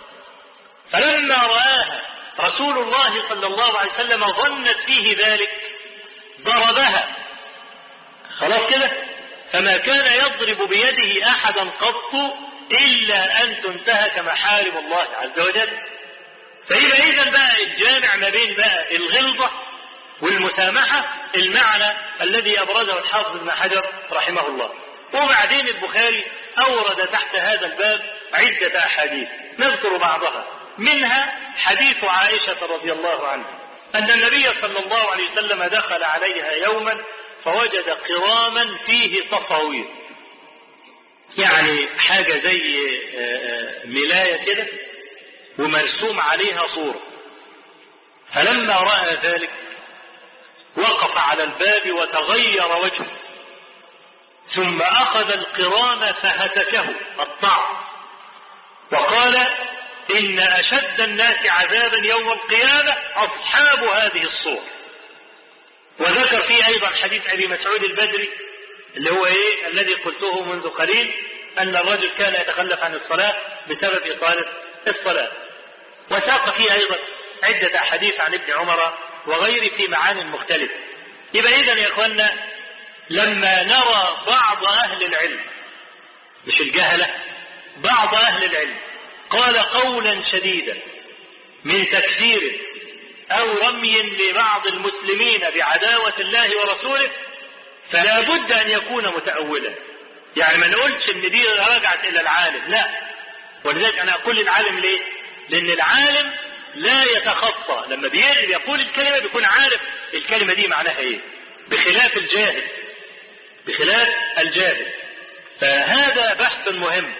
فلما رآها رسول الله صلى الله عليه وسلم ظنت فيه ذلك ضربها. خلاص كده، فما كان يضرب بيده أحدا قط إلا أن تنتهك محارم الله عز وجل. فيبقى إذن بقى الجامع ما بين بقى الغلظة والمسامحة المعنى الذي أبرزه الحافظ ابن حجر رحمه الله. وبعدين البخاري أورد تحت هذا الباب عدة أحاديث نذكر بعضها، منها حديث عائشة رضي الله عنها أن النبي صلى الله عليه وسلم دخل عليها يوما فوجد قراما فيه تصاوير، يعني حاجة زي ملاية كده ومرسوم عليها صورة. فلما رأى ذلك وقف على الباب وتغير وجهه، ثم أخذ القرام فهتكه قطعه وقال: إن أشد الناس عذابا يوم القيامة أصحاب هذه الصور. وذكر فيه أيضا حديث أبي مسعود البدري اللي هو إيه الذي قلته منذ قليل، أن الرجل كان يتخلف عن الصلاة بسبب إطالة الصلاة. وساق فيه أيضا عدة أحاديث عن ابن عمر وغيره في معان مختلفة. يبقى إذن يا إخوانا لما نرى بعض أهل العلم، مش الجهلة، بعض أهل العلم قال قولا شديدا من تكفير أو رمي لبعض المسلمين بعداوة الله ورسوله، فلا بد أن يكون متأولا. يعني ما نقولش إن دي رجعت إلى العالم، لا. ولذلك أنا أقول العالم ليه؟ لأن العالم لا يتخطى، لما بيقول الكلمة بيكون عارف الكلمة دي معناها إيه، بخلاف الجاهل. فهذا بحث مهم،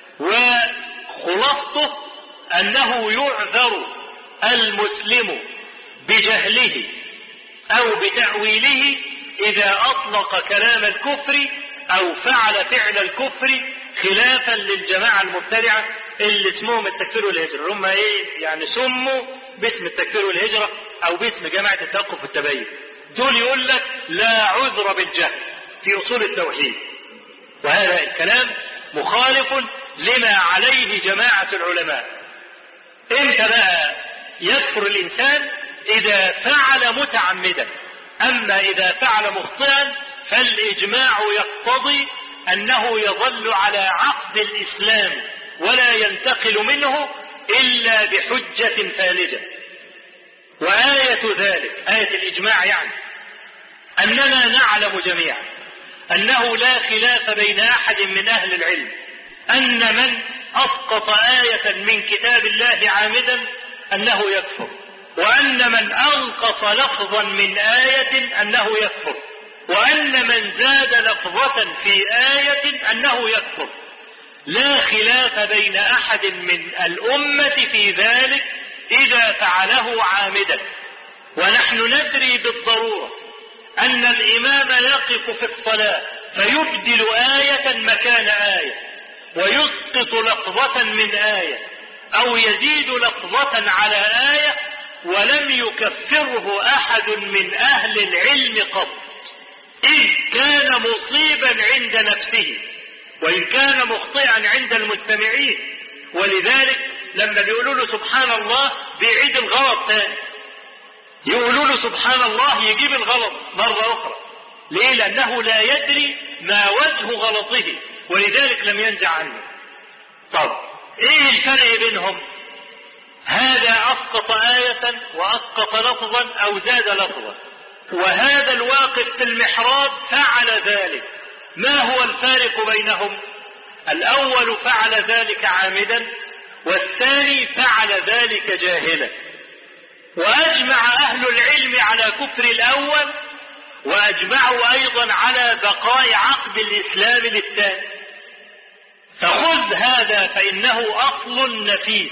وخلاصته أنه يعذر المسلم بجهله أو بتأويله إذا أطلق كلام الكفر أو فعل فعل الكفر خلافا للجماعة المبتدعة اللي اسمهم التكفير والهجرة. هم ايه يعني سموا باسم التكفير والهجرة او باسم جماعة التوقف والتبين. دول يقول لك لا عذر بالجهل في اصول التوحيد، وهذا الكلام مخالف لما عليه جماعة العلماء. امتى بقى يكفر الانسان؟ اذا فعل متعمدا. اما اذا فعل مخطئا فالاجماع يقتضي انه يظل على عقد الاسلام ولا ينتقل منه الا بحجة فالجة. وآية ذلك آية الاجماع يعني اننا نعلم جميعا انه لا خلاف بين احد من اهل العلم ان من اسقط آية من كتاب الله عامدا انه يكفر، وان من انقص لفظا من آية انه يكفر، وأن من زاد لفظة في آية أنه يكفر. لا خلاف بين أحد من الأمة في ذلك إذا فعله عامدا. ونحن ندري بالضرورة أن الإمام يقف في الصلاة فيبدل آية مكان آية ويسقط لفظة من آية أو يزيد لفظة على آية ولم يكفره أحد من أهل العلم قط، إذ كان مصيبا عند نفسه وإن كان مخطئا عند المستمعين. ولذلك لما بيقولوا له سبحان الله بيعيد الغلط تاني، يقولوا له سبحان الله يجيب الغلط مرة أخرى. ليه؟ لأنه لا يدري ما وجه غلطه ولذلك لم ينزع عنه. طب إيه الفرق بينهم؟ هذا أسقط آية وأسقط لفظا أو زاد لفظا، وهذا الواقف في المحراب فعل ذلك. ما هو الفارق بينهم؟ الأول فعل ذلك عامدا والثاني فعل ذلك جاهلا. وأجمع أهل العلم على كفر الأول وأجمعوا أيضا على بقاء عقد الإسلام للثاني. فخذ هذا فإنه أصل نفيس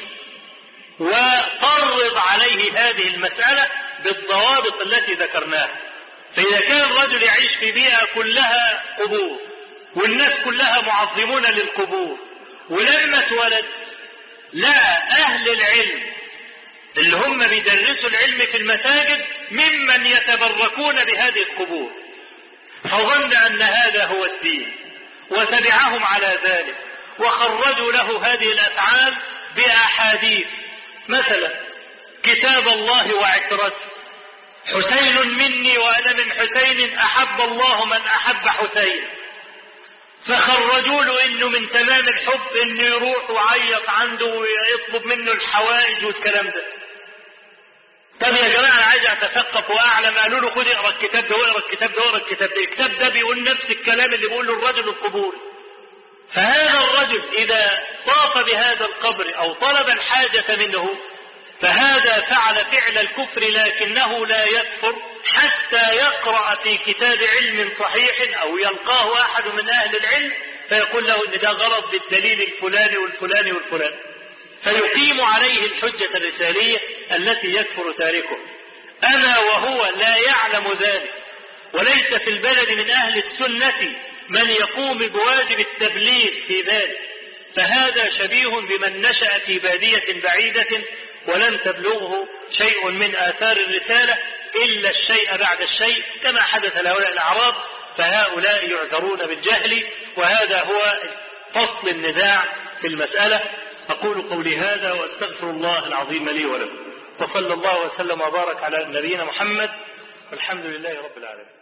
وقرض عليه هذه المسألة بالضوابط التي ذكرناها. فإذا كان الرجل يعيش في بيئة كلها قبور والناس كلها معظمون للقبور، ولما اتولد لا أهل العلم اللي هم بيدرسوا العلم في المساجد ممن يتبركون بهذه القبور، فظن أن هذا هو الدين وتبعهم على ذلك وخرجوا له هذه الأفعال بأحاديث، مثلا كتاب الله وعترته، حسين مني وأنا من حسين، أحب الله من أحب حسين. فخرجوا له إنه من تمام الحب إنه يروح ويعيط عنده ويطلب منه الحوائج والكلام ده. طب يا جماعة أنا عايز أتثقف وأعلم. قالوا له خد اقرأ الكتاب ده واقرأ الكتاب ده واقرأ الكتاب ده. الكتاب ده بيقول نفس الكلام اللي بيقوله الرجل القبوري. فهذا الرجل إذا طاف بهذا القبر أو طلب الحاجة منه فهذا فعل فعل الكفر، لكنه لا يكفر حتى يقرأ في كتاب علم صحيح أو يلقاه أحد من أهل العلم فيقول له إن ده غلط بالدليل الفلاني والفلاني والفلاني، فيقيم عليه الحجة الرسالية التي يكفر تاركه. أما وهو لا يعلم ذلك وليس في البلد من أهل السنة من يقوم بواجب التبليغ في ذلك، فهذا شبيه بمن نشأ في بادية بعيدة ولن تبلغه شيء من آثار الرسالة إلا الشيء بعد الشيء كما حدث لهؤلاء الأعراب، فهؤلاء يعذرون بالجهل. وهذا هو فصل النزاع في المسألة. أقول قولي هذا وأستغفر الله العظيم لي ولكم، وصلى الله وسلم وبارك على نبينا محمد، والحمد لله رب العالمين.